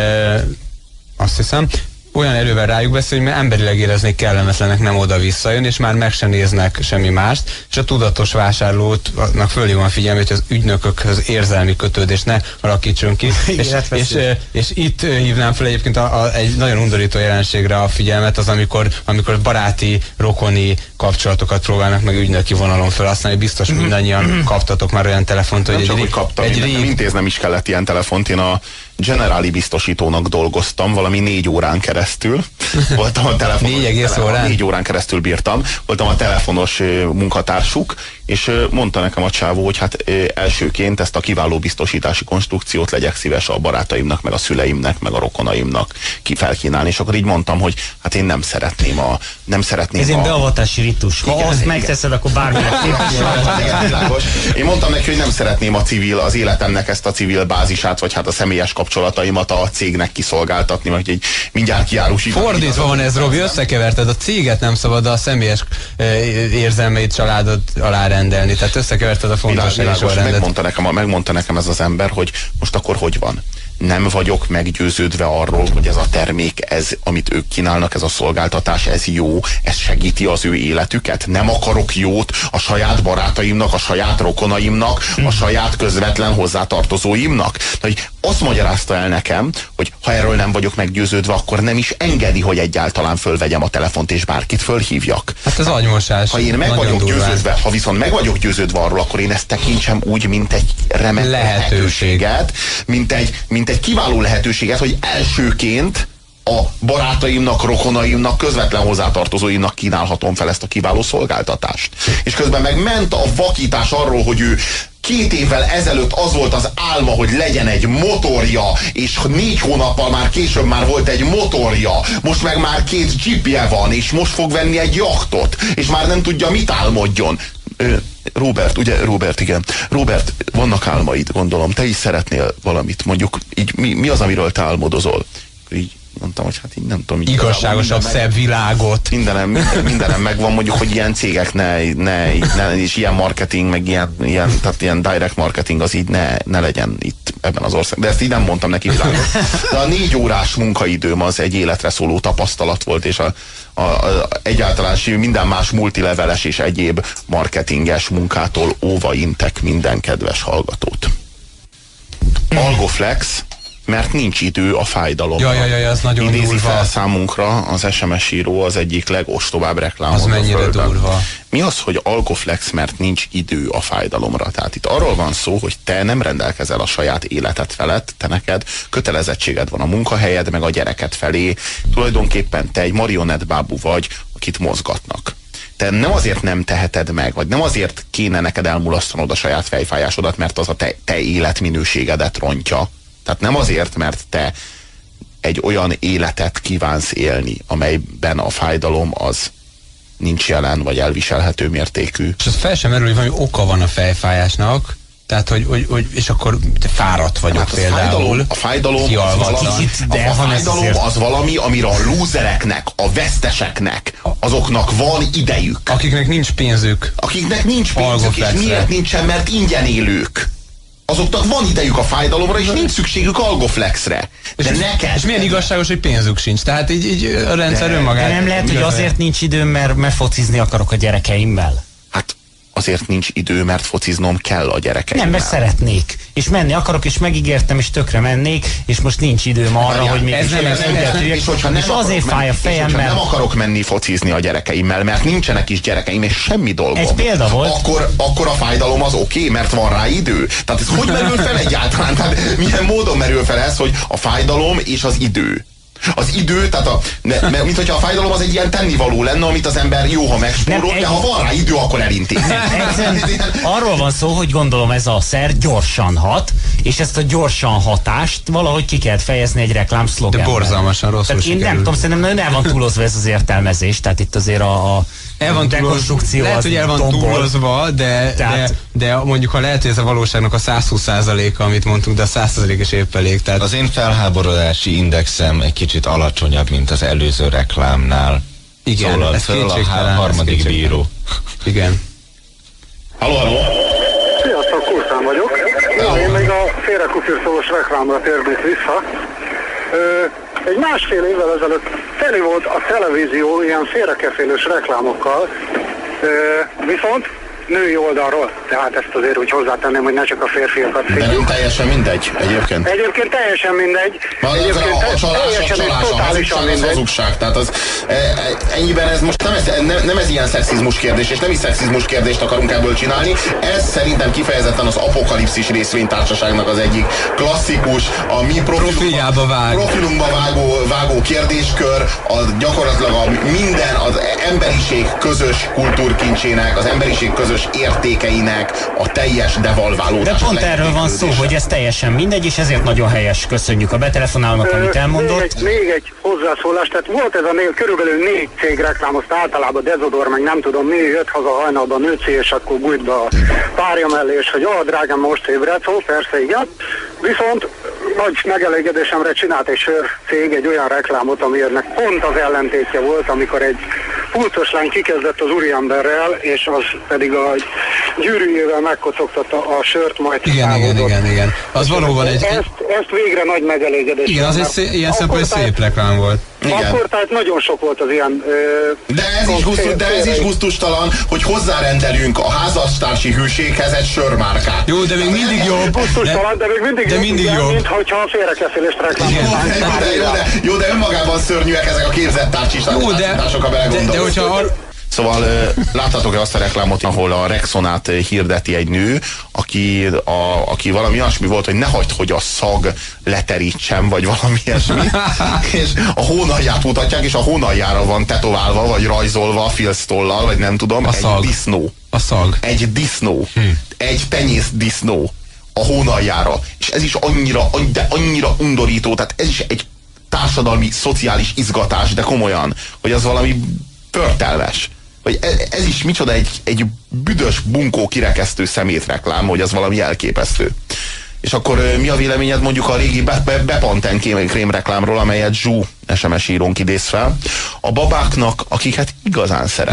azt hiszem, olyan erővel rájuk beszél, hogy emberileg éreznék kellemetlenek, nem oda-visszajön, és már meg sem néznek semmi mást, és a tudatos vásárlónak fölhívom a figyelmet, hogy az ügynökökhöz érzelmi kötődést ne alakítson ki. és itt hívnám fel egyébként egy nagyon undorító jelenségre a figyelmet, az amikor baráti, rokoni kapcsolatokat próbálnak meg ügynöki vonalon felhasználni. Biztos mindannyian kaptatok már olyan telefont, hogy nekem intéznem is kellett ilyen telefont. Én a Generali biztosítónak dolgoztam valami 4 órán keresztül. Voltam a telefonos. 4 órán keresztül bírtam. Voltam a telefonos munkatársuk, és mondta nekem a csávó, hogy hát elsőként ezt a kiváló biztosítási konstrukciót legyek szíves a barátaimnak, meg a szüleimnek, meg a rokonaimnak felkínálni. És akkor így mondtam, hogy hát én nem szeretném Ez egy beavatási ritus. Ha azt megteszed, akkor bármilyen Én mondtam neki, hogy nem szeretném az életemnek ezt a civil bázisát, vagy hát a személyes kapcsolataimat a cégnek kiszolgáltatni, vagy egy mindjárt kiárusítani. Fordítva van ez, Robi, összekeverted, a céget nem szabad, a személyes érzelmeit, családot alárendelni, tehát összekeverted a fontossági sorrendet. Megmondta nekem ez az ember, hogy most akkor hogy van? Nem vagyok meggyőződve arról, hogy ez a termék, amit ők kínálnak, ez a szolgáltatás, ez jó, ez segíti az ő életüket. Nem akarok jót a saját barátaimnak, a saját rokonaimnak, a saját közvetlen hozzátartozóimnak. Hogy azt magyarázta el nekem, hogy ha erről nem vagyok meggyőződve, akkor nem is engedi, hogy egyáltalán fölvegyem a telefont és bárkit fölhívjak. Hát ez agymosás. Ha én meg vagyok győződve, ha viszont meg vagyok győződve arról, akkor én ezt tekintsem úgy, mint egy remek lehetőséget, mint egy kiváló lehetőséget, hogy elsőként a barátaimnak, rokonaimnak, közvetlen hozzátartozóimnak kínálhatom fel ezt a kiváló szolgáltatást. És közben meg ment a vakítás arról, hogy ő 2 évvel ezelőtt az volt az álma, hogy legyen egy motorja, és 4 hónappal már később már volt egy motorja, most meg már 2 jeepje van, és most fog venni egy jachtot, és már nem tudja, mit álmodjon. Robert, ugye? Robert, igen. Robert, vannak álmaid, gondolom. Te is szeretnél valamit, mondjuk, így mi az, amiről te álmodozol? Így mondtam, hogy hát így nem tudom. Igazságosabb, szebb világot. Mindenem megvan, mondjuk, hogy ilyen cégek ne és ilyen marketing, meg tehát ilyen direct marketing az így ne legyen itt ebben az országban. De ezt így nem mondtam neki világos. De a 4 órás munkaidőm az egy életre szóló tapasztalat volt, és egyáltalán minden más multileveles és egyéb marketinges munkától óva intek minden kedves hallgatót. Algoflex, mert nincs idő a fájdalomra. Az nagyon idézi durva. fel számunkra az SMS író az egyik legostobább reklámot. Az mennyire durva. Mi az, hogy Algoflex, mert nincs idő a fájdalomra? Tehát itt arról van szó, hogy te nem rendelkezel a saját életed felett, te neked kötelezettséged van a munkahelyed, meg a gyereket felé. Tulajdonképpen te egy marionettbábú vagy, akit mozgatnak. Te nem azért nem teheted meg, vagy nem azért kéne neked elmulasztanod a saját fejfájásodat, mert az a te életminőségedet rontja. Tehát nem azért, mert te egy olyan életet kívánsz élni, amelyben a fájdalom az nincs jelen, vagy elviselhető mértékű. És az fel sem merül, hogy valami oka van a fejfájásnak, tehát, hogy és akkor fáradt vagyok hát például. A fájdalom az valami, amire a lúzereknek, a veszteseknek, azoknak van idejük. Akiknek nincs pénzük. És miért nincsen, mert ingyen élők. Azoknak van idejük a fájdalomra, és nincs szükségük Algoflexre. De neked... És milyen igazságos, hogy pénzük sincs. Tehát így a rendszer önmagát... De nem lehet, hogy azért nincs időm, mert focizni akarok a gyerekeimmel? Hát azért nincs idő, mert fociznom kell a gyerekeimmel. Nem, mert szeretnék. És menni akarok, és megígértem, és tökre mennék, és most nincs időm arra, hogy még és azért fáj a fejem, mert... nem akarok menni focizni a gyerekeimmel, mert nincsenek is gyerekeim, és semmi dolgom. Egy példa volt. Akkor a fájdalom az oké, mert van rá idő. Tehát ez hogy merül fel egyáltalán? Tehát milyen módon merül fel ez, hogy a fájdalom és az idő? Az idő, tehát mint hogyha a fájdalom az egy ilyen tennivaló lenne, amit az ember jó, ha megspórol, de ha van rá idő, akkor elintéz. Arról van szó, hogy gondolom ez a szer gyorsan hat, és ezt a gyorsan hatást valahogy ki kell fejezni egy reklámszlogenben. De borzalmasan rosszul én nem tudom, szerintem nagyon el van túlozva ez az értelmezés, tehát itt azért a dekonstrukció lehet, hogy el van túlozva, de mondjuk, ha lehet, hogy ez a valóságnak a 120%-a, amit mondtunk, de a 100% is épp elég. Tehát... Az én felháborodási indexem egy kicsit alacsonyabb, mint az előző reklámnál. Igen, szólal ez föl a harmadik bíró. Igen. Halló. Sziasztok, Kurtán vagyok. Én még a félrekupírszólós reklámra térnék vissza. Egy másfél évvel ezelőtt teli volt a televízió ilyen félrekefélős reklámokkal, viszont női oldalról, tehát ezt azért úgy hozzátenném, hogy ne csak a férfiakat szépen. De nem teljesen mindegy egyébként? Egyébként teljesen mindegy. A csalás, az hazugság. Tehát ennyiben ez most nem ez ilyen szexizmus kérdés, és nem is szexizmus kérdést akarunk ebből csinálni. Ez szerintem kifejezetten az Apokalipszis részvénytársaságnak az egyik klasszikus, a mi profilunkba vágó kérdéskör, gyakorlatilag minden az emberiség közös kultúrkincsének, az emberiség közös értékeinek a teljes devalválódása. De pont erről van szó, hogy ez teljesen mindegy, és ezért nagyon helyes. Köszönjük a betelefonálónak, amit elmondott. Még egy hozzászólás, tehát volt ez körülbelül 4 cég reklámozta, általában Dezodor, meg nem tudom mi, jött haza hajnalban nőci, és akkor bújt be a párja mellé, és hogy drágám, most ébredsz, persze igen. Viszont nagy megelégedésemre csinált egy cég egy olyan reklámot, ami ennek pont az ellentétje volt, amikor egy pulcos lány kikezdett az úriemberrel, és az pedig a gyűrűjével megkocogtatta a sört, majd Igen. Az valóban ezt végre nagy megelégedés. Igen, az ilyen szempontból szép reklám volt. Igen. Akkor tehát nagyon sok volt az ilyen... De ez is gusztustalan, hogy hozzárendelünk a házastársi hűséghez egy sörmárkát. Jó, de még mindig jobb. Gusztustalan, de még mindig jobb, mint hogyha a félrekefélést reklámolnánk. Jó, de önmagában szörnyűek ezek a képzett tárcsisok, ha belegondolsz. De hogyha Szóval láttátok-e azt a reklámot, ahol a Rexonát hirdeti egy nő, aki valami olyasmi volt, hogy ne hagyd, hogy a szag leterítsen, vagy valami ilyesmi. És a hónalját mutatják, és a hónaljára van tetoválva, vagy rajzolva filztollal, vagy nem tudom, egy disznó. A szag. Egy disznó. Egy tenyész disznó a hónaljára. És ez is annyira undorító, tehát ez is egy társadalmi, szociális izgatás, de komolyan, hogy az valami pörtelmes. Hogy ez is micsoda egy büdös, bunkó, kirekesztő szemétreklám, hogy az valami elképesztő. És akkor mi a véleményed mondjuk a régi Bepanthen krémreklámról, amelyet Zsú SMS írónk idéz fel? A babáknak, akiket igazán szeret.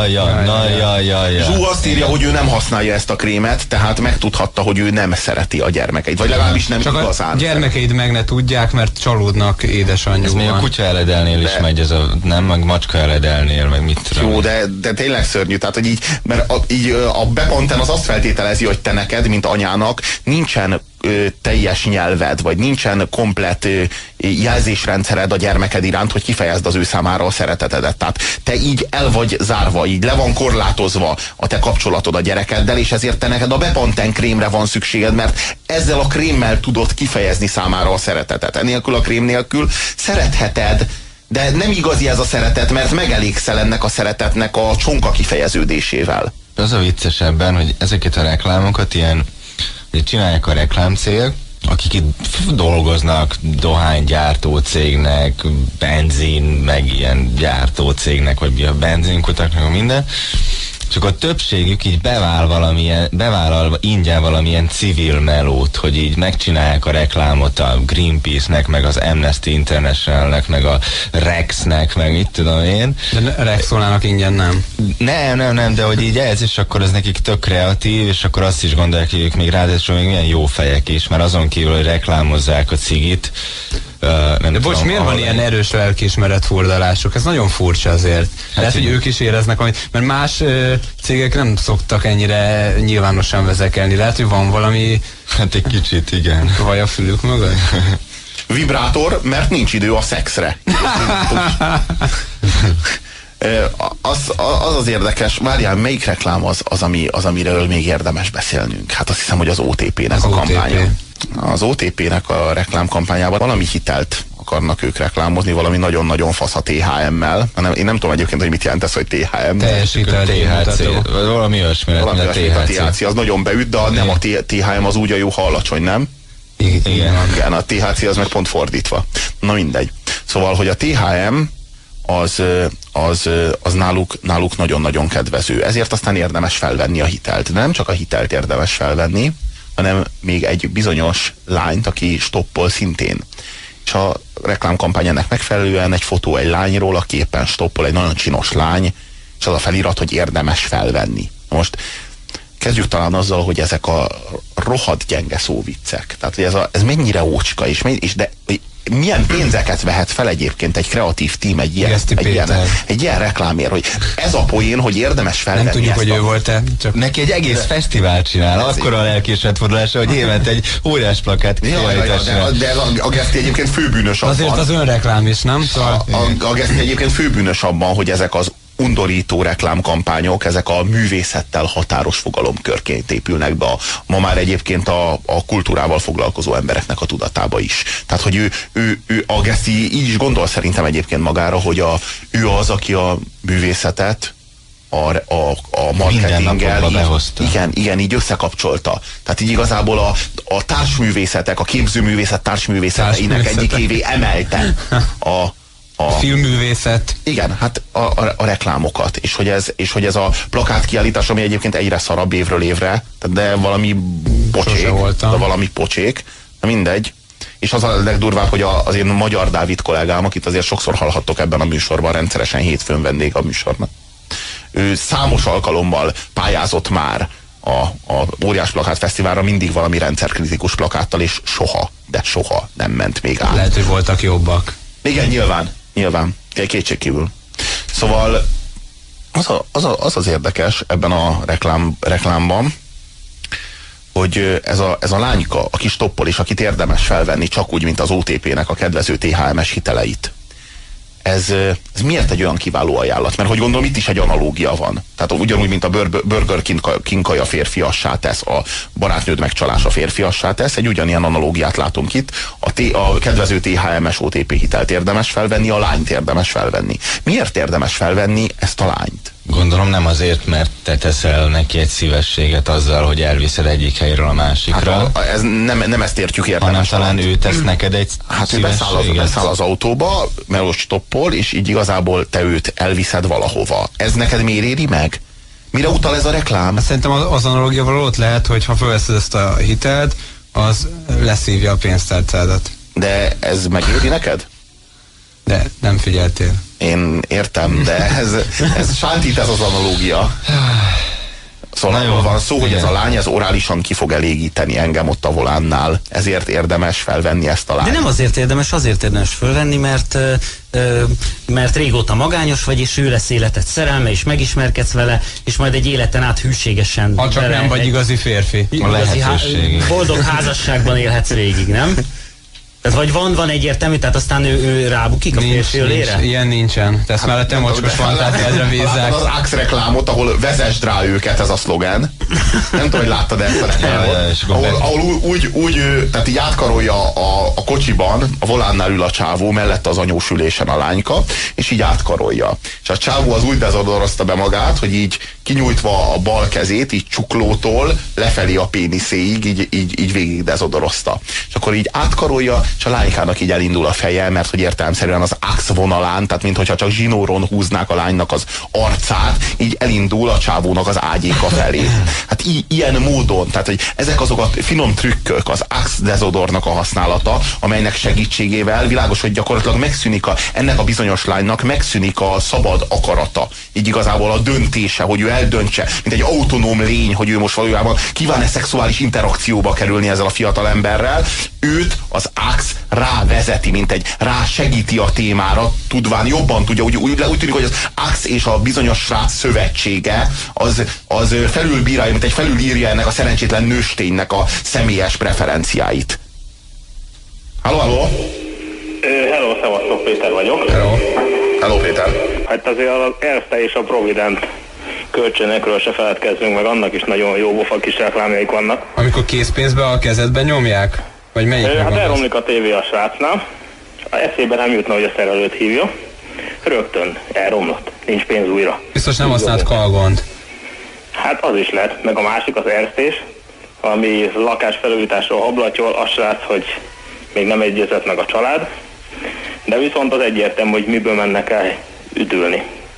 Zsú azt írja, hogy ő nem használja ezt a krémet, tehát megtudhatta, hogy ő nem szereti a gyermekeit. Vagy legalábbis nem csak igazán. A gyermekeid meg ne tudják, mert csalódnak édesanyjúban. Ez még a kutya eledelnél is megy, ez nem, meg macska eledelnél, meg mit tudom. Jó, de tényleg szörnyű. Tehát, hogy mert a Bepanthen az azt feltételezi, hogy te neked, mint anyának nincsen teljes nyelved, vagy nincsen komplett jelzésrendszered a gyermeked iránt, hogy kifejezd az ő számára a szeretetedet. Tehát te így el vagy zárva, így le van korlátozva a te kapcsolatod a gyerekeddel, és ezért te neked a Bepanthen krémre van szükséged, mert ezzel a krémmel tudod kifejezni számára a szeretetet. Enélkül a krém nélkül szeretheted, de nem igazi ez a szeretet, mert megelégszel ennek a szeretetnek a csonka kifejeződésével. Az a vicces ebben, hogy ezeket a reklámokat ilyen csinálják a reklámcégek, akik itt dolgoznak dohánygyártó cégnek, benzin, meg ilyen gyártó cégnek, vagy a benzinkutaknak, minden. Csak a többségük így bevállal ingyen valamilyen civil melót, hogy így megcsinálják a reklámot a Greenpeace-nek, meg az Amnesty International-nek, meg a Rexnek, meg mit tudom én. De Rexonának ingyen nem. Nem, de hogy így ez, és akkor ez nekik tök kreatív, és akkor azt is gondolják, hogy ők még ráadásul még milyen jó fejek is, mert azon kívül, hogy reklámozzák a cigit. De bocs, miért van ilyen erős lelkiismeret furdalásuk? Ez nagyon furcsa azért. Lehet, hogy ők is éreznek, mert más cégek nem szoktak ennyire nyilvánosan vezekelni. Lehet, hogy van valami... Hát egy kicsit, igen. Vaj a fülük mögött? Vibrátor, mert nincs idő a szexre. Az érdekes, várjál, melyik reklám az, amiről még érdemes beszélnünk? Hát azt hiszem, hogy az OTP-nek a kampánya. Az OTP-nek a reklámkampányában valami hitelt akarnak ők reklámozni, valami nagyon-nagyon fasz a THM-mel. Én nem tudom egyébként, hogy mit jelent ez, hogy THM. Teljesített THC. Valami olyasmi, a THC. Az nagyon beüt, de nem a THM az úgy a jó, ha alacsony, nem? Igen, a THC az meg pont fordítva. Na mindegy. Szóval, hogy a THM az náluk nagyon-nagyon kedvező. Ezért aztán érdemes felvenni a hitelt. De nem csak a hitelt érdemes felvenni, hanem még egy bizonyos lányt, aki stoppol szintén. És a reklámkampány ennek megfelelően egy fotó egy lányról, aki éppen stoppol, egy nagyon csinos lány, és az a felirat, hogy érdemes felvenni. Most kezdjük talán azzal, hogy ezek a rohadt gyenge szóviccek. Tehát, hogy ez mennyire ócska, és de milyen pénzeket vehet fel egyébként egy kreatív tím egy ilyen reklámért, hogy ez a poén, hogy érdemes felvenni. Nem tudjuk, hogy ő volt-e. Csak... Neki egy egész fesztivál csinál, akkora a lelkiismeretfordulása, hogy évente egy óriás plakát kiállításra. De a Geszti egyébként főbűnös abban. Azért az önreklám is, nem? Szóval... A Geszti egyébként főbűnös abban, hogy ezek az undorító reklámkampányok, ezek a művészettel határos fogalomkörként épülnek be ma már egyébként a kultúrával foglalkozó embereknek a tudatába is. Tehát, hogy ő a Geszti így is gondol szerintem egyébként magára, hogy ő az, aki a művészetet a marketinggel igen, így összekapcsolta. Tehát így igazából a társművészetek, a képzőművészet társművészeteinek egyikévé emelte a filmművészet. Igen, hát a reklámokat. És hogy ez a plakátkiállítás, ami egyébként egyre szarabb évről évre, de valami pocsék, de mindegy. És az a legdurvább, hogy az én Magyar Dávid kollégám, akit azért sokszor hallhattok ebben a műsorban, rendszeresen hétfőn vendég a műsornak. Ő számos alkalommal pályázott már a Óriás Plakát Fesztiválra mindig valami rendszerkritikus plakáttal, és soha nem ment még át. Lehet, hogy voltak jobbak. Igen, nyilván, kétségkívül. Szóval az az érdekes ebben a reklámban, hogy ez a lányka, aki stoppol és akit érdemes felvenni, csak úgy, mint az OTP-nek a kedvező THM-es hiteleit. ez miért egy olyan kiváló ajánlat? Mert hogy gondolom, itt is egy analógia van. Tehát ugyanúgy, mint a Burger King kaja férfiassá tesz, a barátnőd megcsalása férfiassá tesz, egy ugyanilyen analógiát látunk itt. A kedvező THM-es OTP hitelt érdemes felvenni, a lányt érdemes felvenni. Miért érdemes felvenni ezt a lányt? Gondolom nem azért, mert te teszel neki egy szívességet azzal, hogy elviszed egyik helyről a másikra. Hát ez nem ezt értjük érdemes. Hanem talán ő tesz neked egy szívességet. Ő beszáll az autóba, mert ott stoppol, és így igazából te őt elviszed valahova. Ez neked miért éri meg? Mire utal ez a reklám? Szerintem az analogiával ott lehet, hogy ha felveszed ezt a hitelt, az leszívja a pénztárcádat. De ez megéri neked? De nem figyeltél. Én értem, de ez sántít ez az analógia. Szóval arról van szó, hogy ez a lány, ez orálisan ki fog elégíteni engem ott a volánnál. Ezért érdemes felvenni ezt a lányt. De nem azért érdemes felvenni, mert régóta magányos vagy, és ő lesz életed szerelme, és megismerkedsz vele, és majd egy életen át hűségesen... Ha csak nem vagy igazi férfi. Boldog házasságban élhetsz végig, nem? Tehát vagy van egyértelmű, tehát aztán ő rábukik a férfi ölére? Ilyen nincsen. Tehát hát, már a te mocskos fantáziádra bízzák. Az Axe reklámot, ahol vezesd rá őket, ez a szlogán. Nem tudom, hogy láttad ezt a reklámot. Ahol úgy, tehát így átkarolja a kocsiban, a volánnál ül a csávó, mellett az anyós ülésen a lányka, és így átkarolja. És a csávó az úgy dezodorozta be magát, hogy így kinyújtva a bal kezét, így csuklótól lefelé a péniszéig, így végig dezodorozta. És akkor így átkarolja, és a lánykának így elindul a feje, mert hogy értelemszerűen az Axe vonalán, tehát mintha csak zsinóron húznák a lánynak az arcát, így elindul a csávónak az ágyéka felé. Hát ilyen módon, tehát hogy ezek azok a finom trükkök, az Axe dezodornak a használata, amelynek segítségével világos, hogy gyakorlatilag megszűnik ennek a bizonyos lánynak megszűnik a szabad akarata. Így igazából a döntése, hogy ő eldöntse, mint egy autonóm lény, hogy ő most valójában kíván-e szexuális interakcióba kerülni ezzel a fiatal emberrel, őt az Axe rávezeti, mint rá segíti a témára, tudván jobban tudja, úgy tűnik, hogy az Axe és a bizonyos srác szövetsége az felülbírálja, mint egy felülírja ennek a szerencsétlen nősténynek a személyes preferenciáit. Halló? Hello, szevasztok, Péter vagyok. Hello, Péter. Hát azért az Erste és a Provident kölcsönökről se feledkezzünk, meg annak is nagyon jó bofa kis reklámjaik vannak. Amikor készpénzbe a kezedben nyomják? Vagy melyik? Hát elromlik a tévé a srácnál, eszébe nem jutna, hogy a szerelőt hívja, rögtön elromlott, nincs pénz újra. Biztos nem használt kalgont. Hát az is lehet, meg a másik az Erztés, ami lakásfelújításról hablatyol, a srác, hogy még nem egyezett meg a család, de viszont az egyértelmű, hogy miből mennek el üdülni.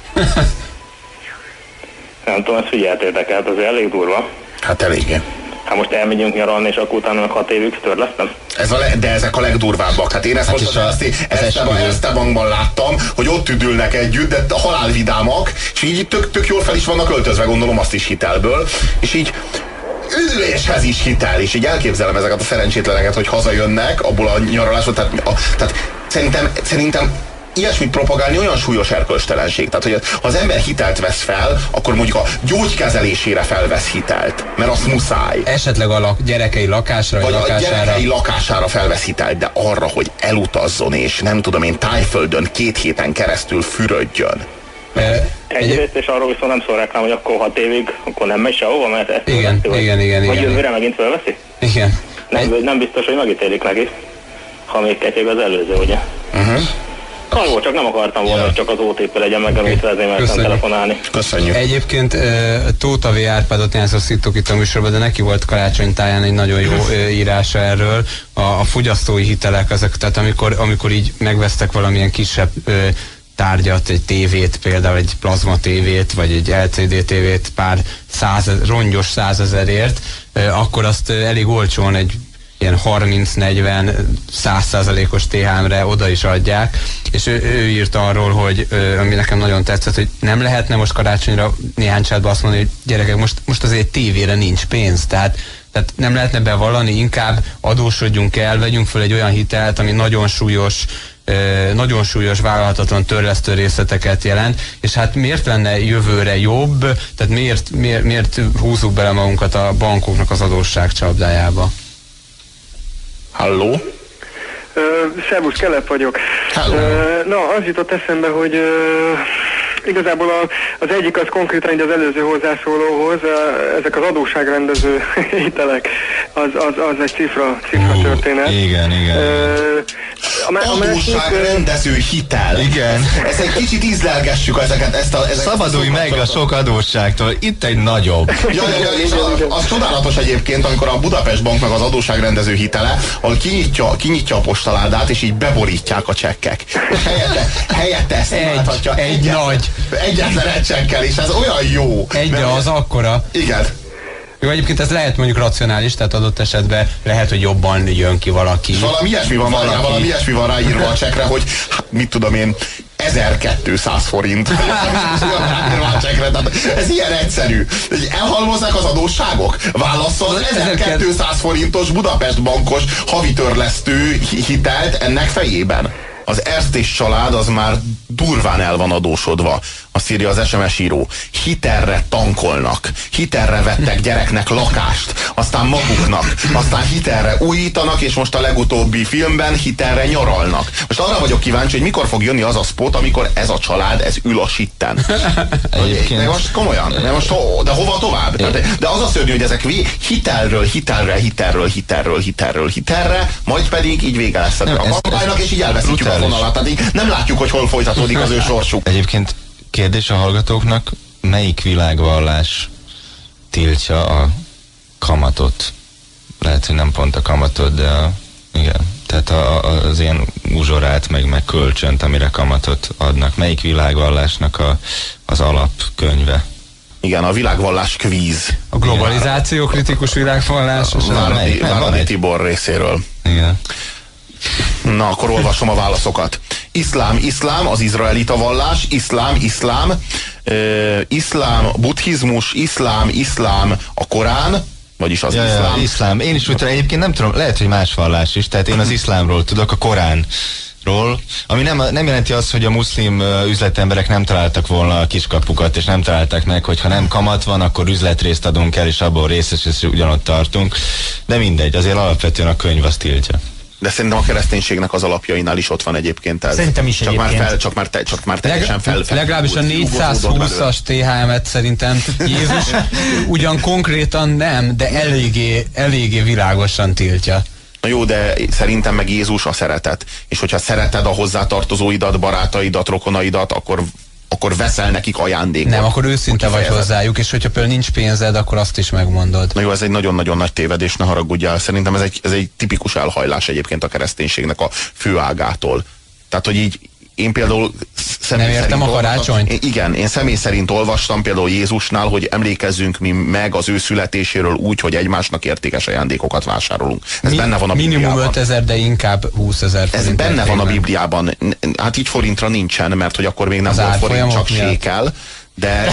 Nem tudom, ezt figyeltétek el, azért elég durva. Hát eléggé. Hát most elmegyünk nyaralni, és akkor utána meg 6 évig törlesztem. De ezek a legdurvábbak. Hát én ezt most az Esztebankban láttam, hogy ott üdülnek együtt, de halálvidámak, és így tök jól fel is vannak öltözve, gondolom azt is hitelből, és így üdüléshez is hitel, és így elképzelem ezeket a szerencsétleneket, hogy hazajönnek abból a nyaralásból, tehát szerintem ilyesmit propagálni olyan súlyos erkölcstelenség. Tehát, hogy ha az ember hitelt vesz fel, akkor mondjuk a gyógykezelésére felvesz hitelt, mert azt muszáj. Esetleg a gyerekei lakásra, vagy a gyerekei lakására felvesz hitelt, de arra, hogy elutazzon, és nem tudom én, Tájföldön 2 héten keresztül fürödjön. Egyrészt, és arról viszont nem szól reklám, hogy akkor 6 évig, akkor nem megy sehova, mert ezt igen. Vagy jövőre megint felveszi? Igen. Nem biztos, hogy megítélik neki, ha még ketyeg az előző, ugye? Jó, csak nem akartam volna, hogy csak az OTP legyen megemlítve, ezért mertem telefonálni. Köszönjük. Egyébként Tóth V. Árpádot néhányszor szittuk itt a műsorban, de neki volt karácsonytáján egy nagyon jó írása erről. A fogyasztói hitelek, ezek, tehát amikor így megvesztek valamilyen kisebb tárgyat, egy tévét, például egy plazma tévét, vagy egy LCD tévét pár rongyos 100 000-ért, akkor azt elég olcsón egy ilyen 30-40-100%-os THM-re oda is adják, és ő írt arról, hogy ami nekem nagyon tetszett, hogy nem lehetne most karácsonyra néhány családban azt mondani, hogy gyerekek, most azért tévére nincs pénz, tehát nem lehetne bevallani, inkább adósodjunk el, vegyünk föl egy olyan hitelt, ami nagyon súlyos, vállalhatatlan törlesztő részleteket jelent, és hát miért lenne jövőre jobb, tehát miért húzzuk bele magunkat a bankoknak az adósság csapdájába? Halló? Szervusz, Kelep vagyok. Na, az jutott eszembe, hogy igazából az egyik az konkrétan így az előző hozzászólóhoz, ezek az adósságrendező hitelek, az egy cifra történet. Igen. Adósságrendező hitel. Igen. Ezt egy kicsit ízlelgessük ezeket. Szabadulj meg a sok adósságtól, itt egy nagyobb. És az csodálatos egyébként, amikor a Budapest Bank meg az adósságrendező hitele, ahol kinyitja a postaládát, és így beborítják a csekkek. És helyette ezt imádhatja egyetlen egy csekkel, és ez olyan jó. Az akkora. Igen. Jó, egyébként ez lehet mondjuk racionális, tehát adott esetben lehet, hogy jobban jön ki valaki. És valami ilyesmi van ráírva a csekre, hogy mit tudom én, 1200 forint. Ez ilyen egyszerű. Elhalmozzák az adósságok? Válasszol az 1200 forintos Budapest bankos havitörlesztő hitelt ennek fejében. Az Erztés család az már durván el van adósodva. Azt írja az SMS író. Hitelre tankolnak. Hitelre vettek gyereknek lakást. Aztán maguknak. Aztán hitelre újítanak, és most a legutóbbi filmben hitelre nyaralnak. Most arra vagyok kíváncsi, hogy mikor fog jönni az a spot, amikor ez a család, ez ül a sitten. De most komolyan. De hova tovább? De az a szörnyű, hogy ezek hitelre, majd pedig így vége lesz a kampánynak, és így elveszítjük a vonalat. Tehát így nem látjuk, hogy hol folytatódik az ő sorsuk. Egyébként kérdés a hallgatóknak, melyik világvallás tiltja a kamatot? Lehet, hogy nem pont a kamatot, de igen. Tehát az ilyen uzsorát, meg kölcsönt, amire kamatot adnak. Melyik világvallásnak az alapkönyve? Igen, a világvallás kvíz. A globalizáció kritikus világvallás. Váradi Tibor részéről. Igen. Na, akkor olvasom a válaszokat. Iszlám, az izraelita vallás, iszlám, buddhizmus, iszlám, a Korán, vagyis az iszlám. Iszlám. Én is úgy tudom, egyébként nem tudom, lehet, hogy más vallás is, tehát én az iszlámról tudok, a Koránról, ami nem jelenti azt, hogy a muszlim üzletemberek nem találtak volna a kiskapukat, és nem találták meg, hogy ha nem kamat van, akkor üzletrészt adunk el, és abból részes, és ugyanott tartunk. De mindegy, azért alapvetően a könyv azt tiltja. De szerintem a kereszténységnek az alapjainál is ott van egyébként ez. Szerintem is egyébként. Csak már teljesen fel. Legalábbis a 420-as THM-et szerintem Jézus ugyan konkrétan nem, de eléggé világosan tiltja. Na jó, de szerintem meg Jézus a szeretet. És hogyha szereted a hozzátartozóidat, barátaidat, rokonaidat, akkor veszel nekik ajándékot. Nem, akkor őszinte vagy hozzájuk, és hogyha például nincs pénzed, akkor azt is megmondod. Na jó, ez egy nagyon-nagyon nagy tévedés, ne haragudjál. Szerintem ez egy tipikus elhajlás egyébként a kereszténységnek a főágától. Tehát, hogy így én például nem értem a karácsonyt? Igen, én személy szerint olvastam például Jézusnál, hogy emlékezzünk mi meg az ő születéséről úgy, hogy egymásnak értékes ajándékokat vásárolunk. Ez benne van a Bibliában. Minimum 5000, de inkább 20.000 forint. Ez benne van a Bibliában. Hát így forintra nincsen, mert hogy akkor még nem volt forint, csak sékel. De...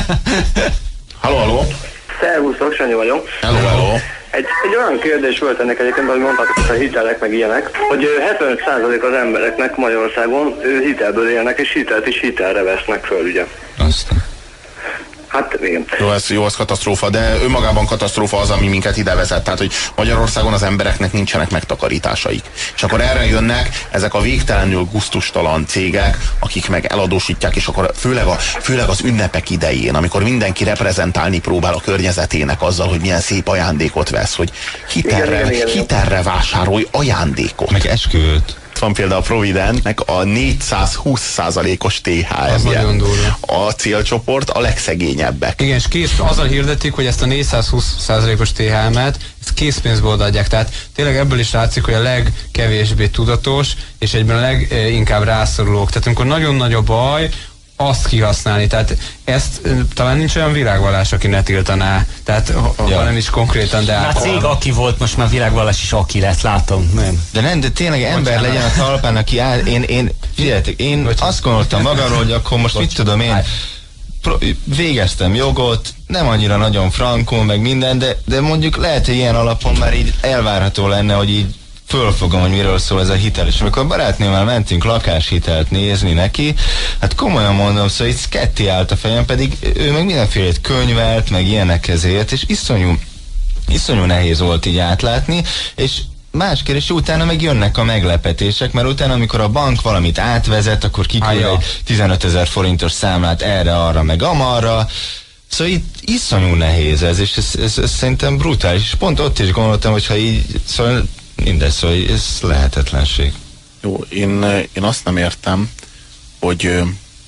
Halló? Szervusztok, Sanyi vagyok. Hello. Egy olyan kérdés volt ennek egyébként, ahogy mondhatok, a hitelek meg ilyenek, hogy 75% az embereknek Magyarországon hitelből élnek, és hitelt is hitelre vesznek föl, ugye? Aztán. Hát igen. Jó, ez katasztrófa, de önmagában katasztrófa az, ami minket ide vezet. Tehát, hogy Magyarországon az embereknek nincsenek megtakarításaik. És akkor erre jönnek ezek a végtelenül gusztustalan cégek, akik meg eladósítják, és akkor főleg az ünnepek idején, amikor mindenki reprezentálni próbál a környezetének azzal, hogy milyen szép ajándékot vesz, hogy hitelre vásárolj ajándékot. Meg esküvőt. Van például a Providentnek a 420%-os THM-je. A célcsoport a legszegényebbek. Igen, és azzal hirdetik, hogy ezt a 420%-os THM-et ezt készpénzből adják. Tehát tényleg ebből is látszik, hogy a legkevésbé tudatos, és egyben a leginkább rászorulók. Tehát amikor nagyon nagy a baj, azt kihasználni. Tehát ezt talán nincs olyan világvallás, aki ne tiltaná. Tehát ha nem is konkrétan, de hát cég aki volt, most már világvallás is aki lett, látom. Nem. De tényleg ember legyen a talpán, aki áll. Én azt gondoltam magamról, hogy akkor most mit tudom én, végeztem jogot, nem annyira nagyon frankon, meg minden, de mondjuk lehet, hogy ilyen alapon már így elvárható lenne, hogy így fölfogom, hogy miről szól ez a hitel. És amikor barátnőmmel mentünk lakáshitelt nézni neki, hát komolyan mondom, szóval itt ketté állt a fejem, pedig ő meg mindenfélét könyvelt, meg ilyenek ezért, és iszonyú nehéz volt így átlátni, és más kérdés, utána meg jönnek a meglepetések, mert utána, amikor a bank valamit átvezet, akkor kiküld egy 15 000 forintos számlát erre, arra, meg amarra. Szóval itt iszonyú nehéz ez, és ez szerintem brutális. És pont ott is gondoltam, hogy ha így, szóval mindegy, szóval ez lehetetlenség. Jó, én azt nem értem, hogy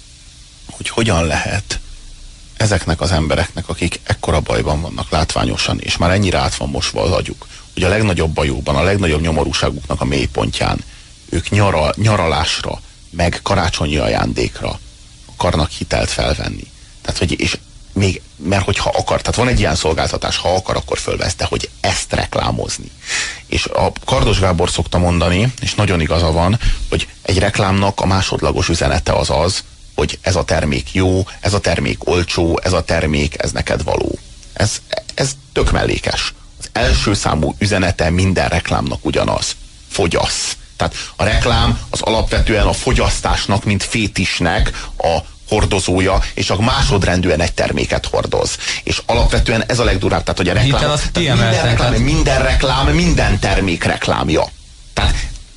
hogyan lehet ezeknek az embereknek, akik ekkora bajban vannak látványosan, és már ennyire át van mosva az agyuk, hogy a legnagyobb bajukban, a legnagyobb nyomorúságuknak a mélypontján ők nyaralásra, meg karácsonyi ajándékra akarnak hitelt felvenni. Tehát, hogy és még, mert hogyha akar, tehát van egy ilyen szolgáltatás, ha akar, akkor fölvesz, de hogy ezt reklámozni. És a Kardos Gábor szokta mondani, és nagyon igaza van, hogy egy reklámnak a másodlagos üzenete az, hogy ez a termék jó, ez a termék olcsó, ez a termék, ez neked való. Ez tök mellékes. Az első számú üzenete minden reklámnak ugyanaz. Fogyasz. Tehát a reklám az alapvetően a fogyasztásnak, mint fétisnek a hordozója, és csak másodrendűen egy terméket hordoz. És alapvetően ez a legdurább, tehát hogy a reklám, minden reklám, minden termék reklámja. Tehát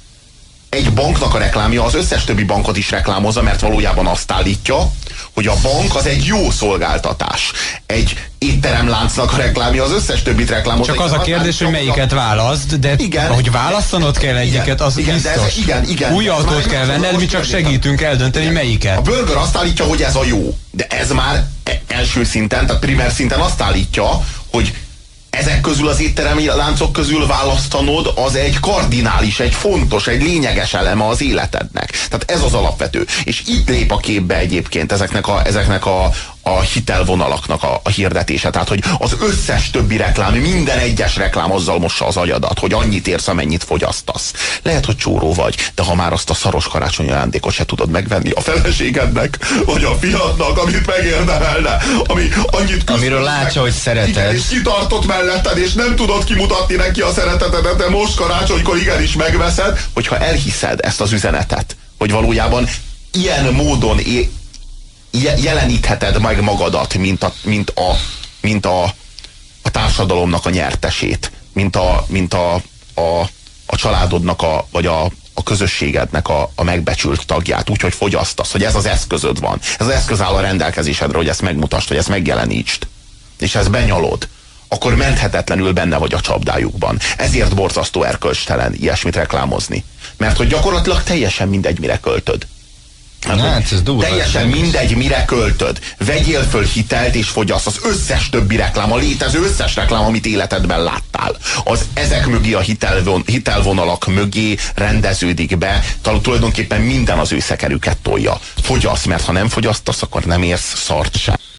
egy banknak a reklámja az összes többi bankot is reklámozza, mert valójában azt állítja, hogy a bank az egy jó szolgáltatás. Egy étteremláncnak a reklámja az összes többit reklámozza. Csak az a kérdés, hogy melyiket válaszd, de igen, ahogy választanod kell egyiket, az igen, biztos. Igen, új autót kell venned, mi csak segítünk eldönteni, melyiket. A Burger azt állítja, hogy ez a jó, de ez már első szinten, tehát primer szinten azt állítja, hogy ezek közül, az étteremi láncok közül választanod, az egy kardinális, egy fontos, egy lényeges eleme az életednek. Tehát ez az alapvető. És itt lép a képbe egyébként ezeknek a hitelvonalaknak a hirdetése. Tehát, hogy az összes többi reklám, minden egyes reklám azzal mossa az agyadat, hogy annyit érsz, amennyit fogyasztasz. Lehet, hogy csóró vagy, de ha már azt a szaros karácsonyi ajándékot se tudod megvenni a feleségednek, vagy a fiadnak, amit megérdemelne, ami annyit amiről látja, hogy szereted. Igen, és kitartott melletted, és nem tudod kimutatni neki a szeretetedet, de most karácsonykor igenis megveszed, hogyha elhiszed ezt az üzenetet, hogy valójában ilyen módon jelenítheted meg magadat, mint a társadalomnak a nyertesét, mint a családodnak vagy a közösségednek a megbecsült tagját, úgyhogy fogyasztasz, hogy ez az eszközöd van. Ez az eszköz áll a rendelkezésedre, hogy ezt megmutasd, hogy ezt megjelenítsd. És ezt benyalod, akkor menthetetlenül benne vagy a csapdájukban. Ezért borzasztó erkölcstelen ilyesmit reklámozni. Mert hogy gyakorlatilag teljesen mindegy, mire költöd. Hát, ez durva, teljesen mindegy, mire költöd. Vegyél föl hitelt és fogyasz. Az összes többi reklám, a létező összes reklám, amit életedben láttál, az ezek mögé, a hitelvonalak mögé rendeződik be. Tulajdonképpen minden az ő szekerüket tolja. Fogyasz, mert ha nem fogyasztasz, akkor nem érsz szart sem.